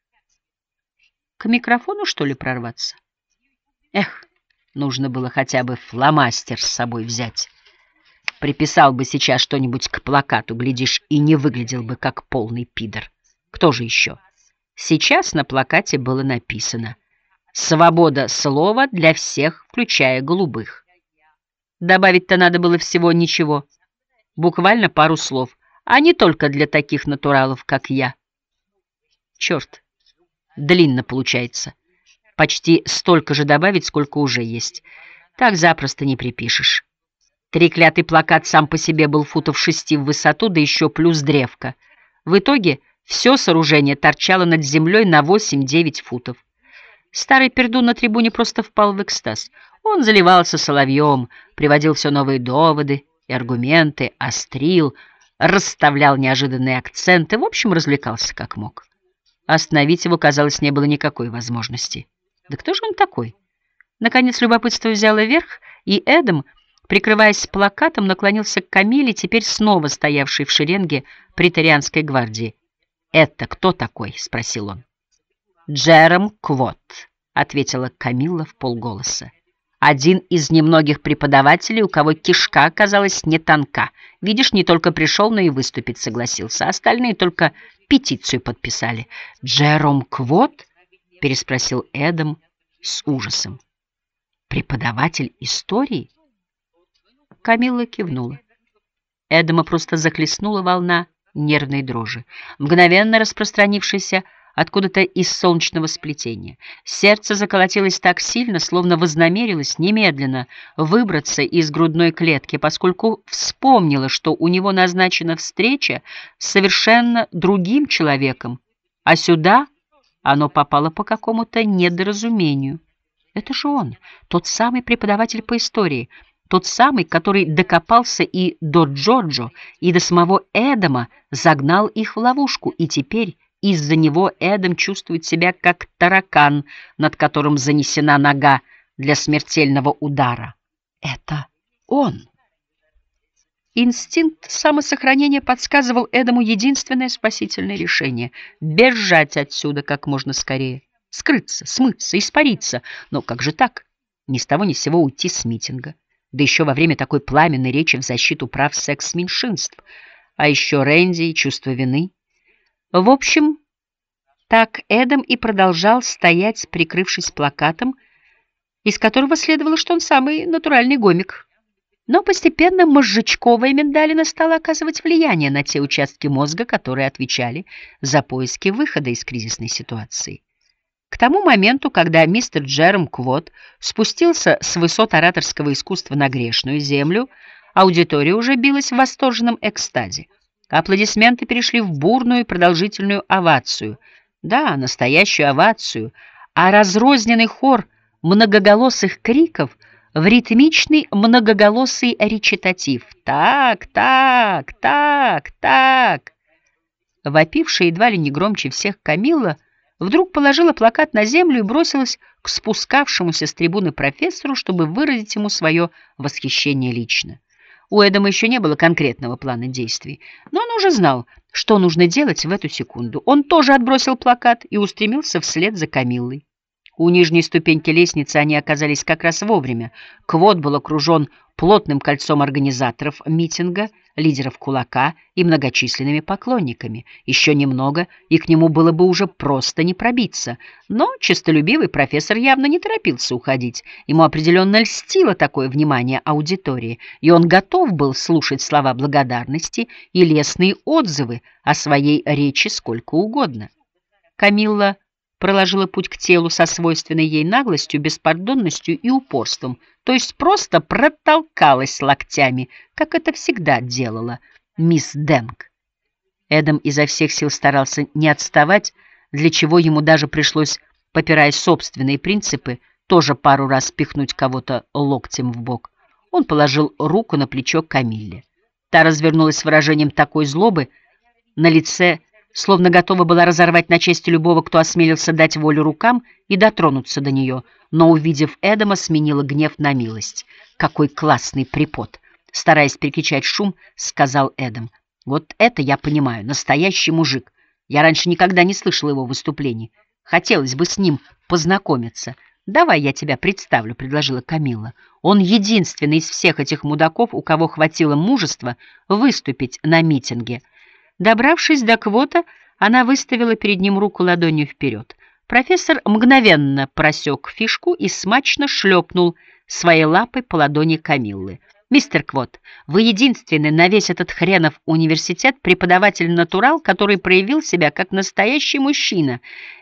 К микрофону, что ли, прорваться? Эх, нужно было хотя бы фломастер с собой взять. Приписал бы сейчас что-нибудь к плакату, глядишь, и не выглядел бы как полный пидор. Кто же еще? Сейчас на плакате было написано «Свобода слова для всех, включая голубых». Добавить-то надо было всего ничего. Буквально пару слов, а не только для таких натуралов, как я. Черт, длинно получается. Почти столько же добавить, сколько уже есть. Так запросто не припишешь. Треклятый плакат сам по себе был футов шести в высоту, да еще плюс древко. В итоге все сооружение торчало над землей на восемь-девять футов. Старый пердун на трибуне просто впал в экстаз. Он заливался соловьем, приводил все новые доводы и аргументы, острил, расставлял неожиданные акценты, в общем, развлекался как мог. Остановить его, казалось, не было никакой возможности. Да кто же он такой? Наконец любопытство взяло верх, и Эдам, прикрываясь плакатом, наклонился к Камиле, теперь снова стоявшей в шеренге преторианской гвардии. «Это кто такой?» — спросил он. «Джером Квот», — ответила Камилла вполголоса. «Один из немногих преподавателей, у кого кишка оказалась не тонка. Видишь, не только пришел, но и выступить согласился. Остальные только петицию подписали». «Джером Квот?» — переспросил Эдам с ужасом. «Преподаватель истории?» Камилла кивнула. Эдама просто захлестнула волна нервной дрожи, мгновенно распространившейся откуда-то из солнечного сплетения. Сердце заколотилось так сильно, словно вознамерилось немедленно выбраться из грудной клетки, поскольку вспомнило, что у него назначена встреча с совершенно другим человеком, а сюда оно попало по какому-то недоразумению. Это же он, тот самый преподаватель по истории, тот самый, который докопался и до Джоджо, и до самого Эдама, загнал их в ловушку, и теперь из-за него Эдам чувствует себя как таракан, над которым занесена нога для смертельного удара. Это он. Инстинкт самосохранения подсказывал Эдаму единственное спасительное решение — бежать отсюда как можно скорее, скрыться, смыться, испариться. Но как же так? Ни с того ни с сего уйти с митинга. Да еще во время такой пламенной речи в защиту прав секс-меньшинств. А еще Рэнди и чувство вины. В общем, так Эдам и продолжал стоять, прикрывшись плакатом, из которого следовало, что он самый натуральный гомик. Но постепенно мозжечковая миндалина стала оказывать влияние на те участки мозга, которые отвечали за поиски выхода из кризисной ситуации. К тому моменту, когда мистер Джером Квот спустился с высот ораторского искусства на грешную землю, Аудитория уже билась в восторженном экстазе. Аплодисменты перешли в бурную и продолжительную овацию. Да, настоящую овацию, а разрозненный хор многоголосых криков в ритмичный многоголосый речитатив. Так, так, так, так. Вопившая едва ли не громче всех Камилла вдруг положила плакат на землю и бросилась к спускавшемуся с трибуны профессору, чтобы выразить ему свое восхищение лично. У Эдама еще не было конкретного плана действий, но он уже знал, что нужно делать в эту секунду. Он тоже отбросил плакат и устремился вслед за Камиллой. У нижней ступеньки лестницы они оказались как раз вовремя. Квот был окружен плотным кольцом организаторов митинга, лидеров кулака и многочисленными поклонниками. Еще немного, и к нему было бы уже просто не пробиться. Но честолюбивый профессор явно не торопился уходить. Ему определенно льстило такое внимание аудитории, и он готов был слушать слова благодарности и лестные отзывы о своей речи сколько угодно. Камилла проложила путь к телу со свойственной ей наглостью, беспардонностью и упорством, то есть просто протолкалась локтями, как это всегда делала мисс Дэнк. Эдам изо всех сил старался не отставать, для чего ему даже пришлось, попирая собственные принципы, тоже пару раз пихнуть кого-то локтем в бок. Он положил руку на плечо Камилле. Та развернулась с выражением такой злобы на лице, словно готова была разорвать на части любого, кто осмелился дать волю рукам и дотронуться до нее, но, увидев Эдама, сменила гнев на милость. «Какой классный препод!» Стараясь перекричать шум, сказал Эдам. «Вот это я понимаю, настоящий мужик. Я раньше никогда не слышал его выступлений. Хотелось бы с ним познакомиться. Давай я тебя представлю», — предложила Камилла. «Он единственный из всех этих мудаков, у кого хватило мужества выступить на митинге». Добравшись до Квота, она выставила перед ним руку ладонью вперед. Профессор мгновенно просек фишку и смачно шлепнул своей лапой по ладони Камиллы. «Мистер Квот, вы единственный на весь этот хренов университет преподаватель-натурал, который проявил себя как настоящий мужчина.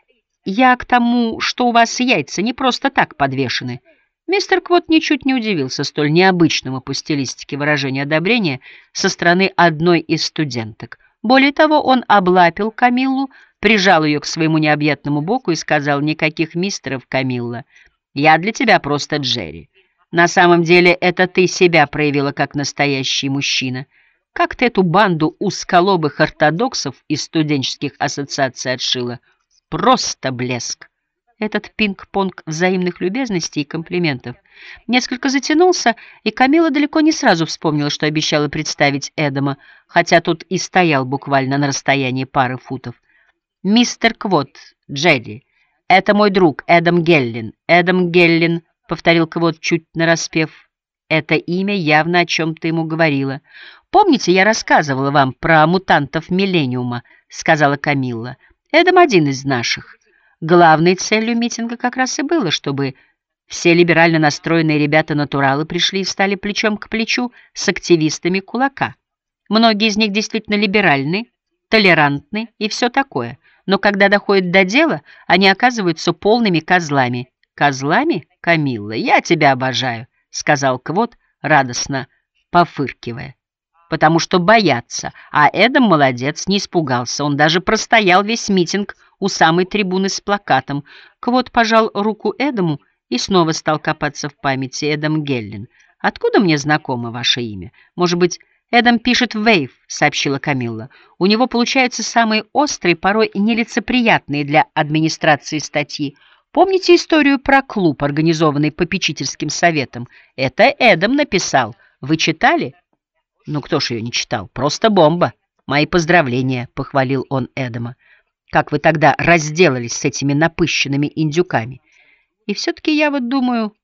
Я к тому, что у вас яйца не просто так подвешены». Мистер Квот ничуть не удивился столь необычному по стилистике выражению одобрения со стороны одной из студенток. Более того, он облапил Камиллу, прижал ее к своему необъятному боку и сказал: «Никаких мистеров, Камилла. Я для тебя просто Джерри. На самом деле это ты себя проявила как настоящий мужчина. Как ты эту банду узколобых ортодоксов из студенческих ассоциаций отшила? Просто блеск!» Этот пинг-понг взаимных любезностей и комплиментов несколько затянулся, и Камилла далеко не сразу вспомнила, что обещала представить Эдама, хотя тот и стоял буквально на расстоянии пары футов. «Мистер Квот, Джерри, это мой друг Эдам Геллин». «Эдам Геллин», — повторил Квот чуть нараспев. Это имя явно о чем-то ему говорило. «Помните, я рассказывала вам про мутантов Миллениума?» — сказала Камилла. «Эдам один из наших». Главной целью митинга как раз и было, чтобы все либерально настроенные ребята-натуралы пришли и встали плечом к плечу с активистами кулака. Многие из них действительно либеральны, толерантны и все такое, но когда доходит до дела, они оказываются полными козлами. «Козлами, Камилла, я тебя обожаю», — сказал Квот, радостно пофыркивая. «Потому что боятся, а Эдам молодец, не испугался, он даже простоял весь митинг у самой трибуны с плакатом». Квот пожал руку Эдаму и снова стал копаться в памяти. «Эдам Геллин. Откуда мне знакомо ваше имя? Может быть, Эдам пишет в Вейв», — сообщила Камилла. «У него получаются самые острые, порой нелицеприятные для администрации статьи. Помните историю про клуб, организованный попечительским советом? Это Эдам написал. Вы читали?» «Ну кто ж ее не читал? Просто бомба. Мои поздравления», — похвалил он Эдама. «Как вы тогда разделались с этими напыщенными индюками? И все-таки я вот думаю,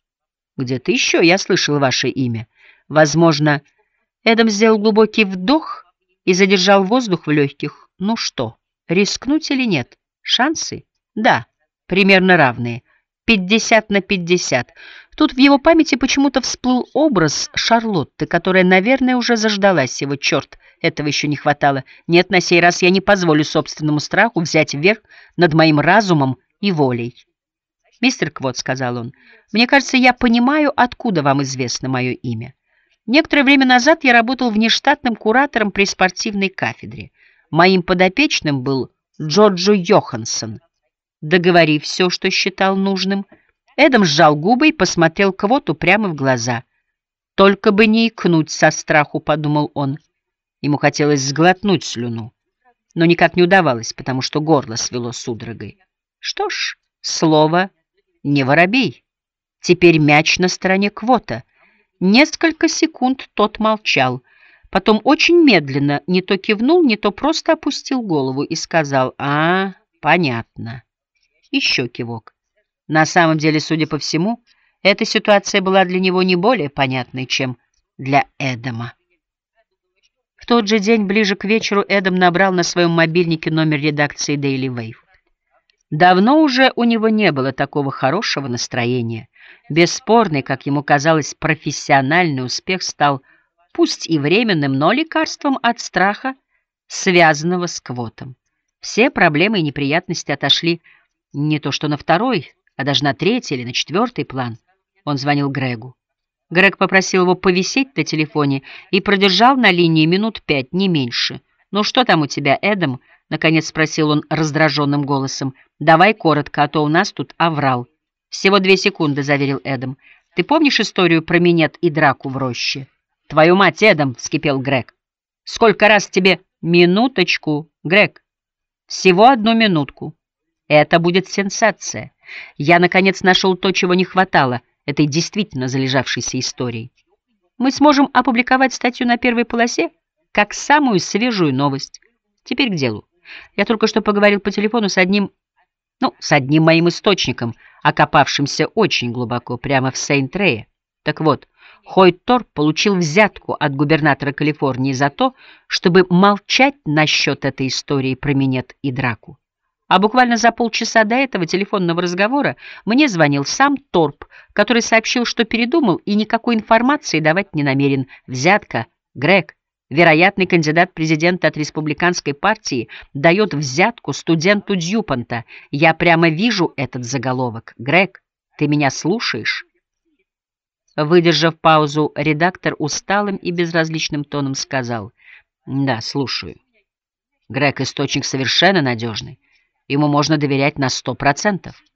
где-то еще я слышал ваше имя. Возможно...» Эдам сделал глубокий вдох и задержал воздух в легких. «Ну что, рискнуть или нет? Шансы? Да, примерно равные. Пятьдесят на пятьдесят». Тут в его памяти почему-то всплыл образ Шарлотты, которая, наверное, уже заждалась его. Черт, этого еще не хватало. Нет, на сей раз я не позволю собственному страху взять верх над моим разумом и волей. «Мистер Квот», — сказал он, — «мне кажется, я понимаю, откуда вам известно мое имя». Некоторое время назад я работал внештатным куратором при спортивной кафедре. Моим подопечным был Джоджо Йоханссон. Договорив все, что считал нужным, Эдам сжал губы и посмотрел Квоту прямо в глаза. «Только бы не икнуть со страху», — подумал он. Ему хотелось сглотнуть слюну, но никак не удавалось, потому что горло свело судорогой. Что ж, слово не воробей. Теперь мяч на стороне Квота. Несколько секунд тот молчал. Потом очень медленно не то кивнул, не то просто опустил голову и сказал: «А, понятно». Еще кивок. На самом деле, судя по всему, эта ситуация была для него не более понятной, чем для Эдама. В тот же день, ближе к вечеру, Эдам набрал на своем мобильнике номер редакции Daily Wave. Давно уже у него не было такого хорошего настроения. Бесспорный, как ему казалось, профессиональный успех стал пусть и временным, но лекарством от страха, связанного с Квотом. Все проблемы и неприятности отошли не то что на второй, а даже на третий или на четвертый план. Он звонил Грегу. Грег попросил его повисеть на телефоне и продержал на линии минут пять, не меньше. «Ну что там у тебя, Эдам?» — наконец спросил он раздраженным голосом. «Давай коротко, а то у нас тут аврал». «Всего две секунды», — заверил Эдам. «Ты помнишь историю про минет и драку в роще?» «Твою мать, Эдам!» — вскипел Грег. «Сколько раз тебе...» «Минуточку, Грег. Всего одну минутку. Это будет сенсация. Я, наконец, нашел то, чего не хватало этой действительно залежавшейся истории. Мы сможем опубликовать статью на первой полосе как самую свежую новость. Теперь к делу. Я только что поговорил по телефону с одним, ну, с одним моим источником, окопавшимся очень глубоко, прямо в Сейнт-Рее. Так вот, Хойд Торп получил взятку от губернатора Калифорнии за то, чтобы молчать насчет этой истории про минет и драку. А буквально за полчаса до этого телефонного разговора мне звонил сам Торп, который сообщил, что передумал и никакой информации давать не намерен. Взятка. Грег, вероятный кандидат в президенты от республиканской партии, дает взятку студенту Дьюпонта. Я прямо вижу этот заголовок. Грег, ты меня слушаешь?» Выдержав паузу, редактор усталым и безразличным тоном сказал: «Да, слушаю. Грег, источник совершенно надежный. Ему можно доверять на сто процентов.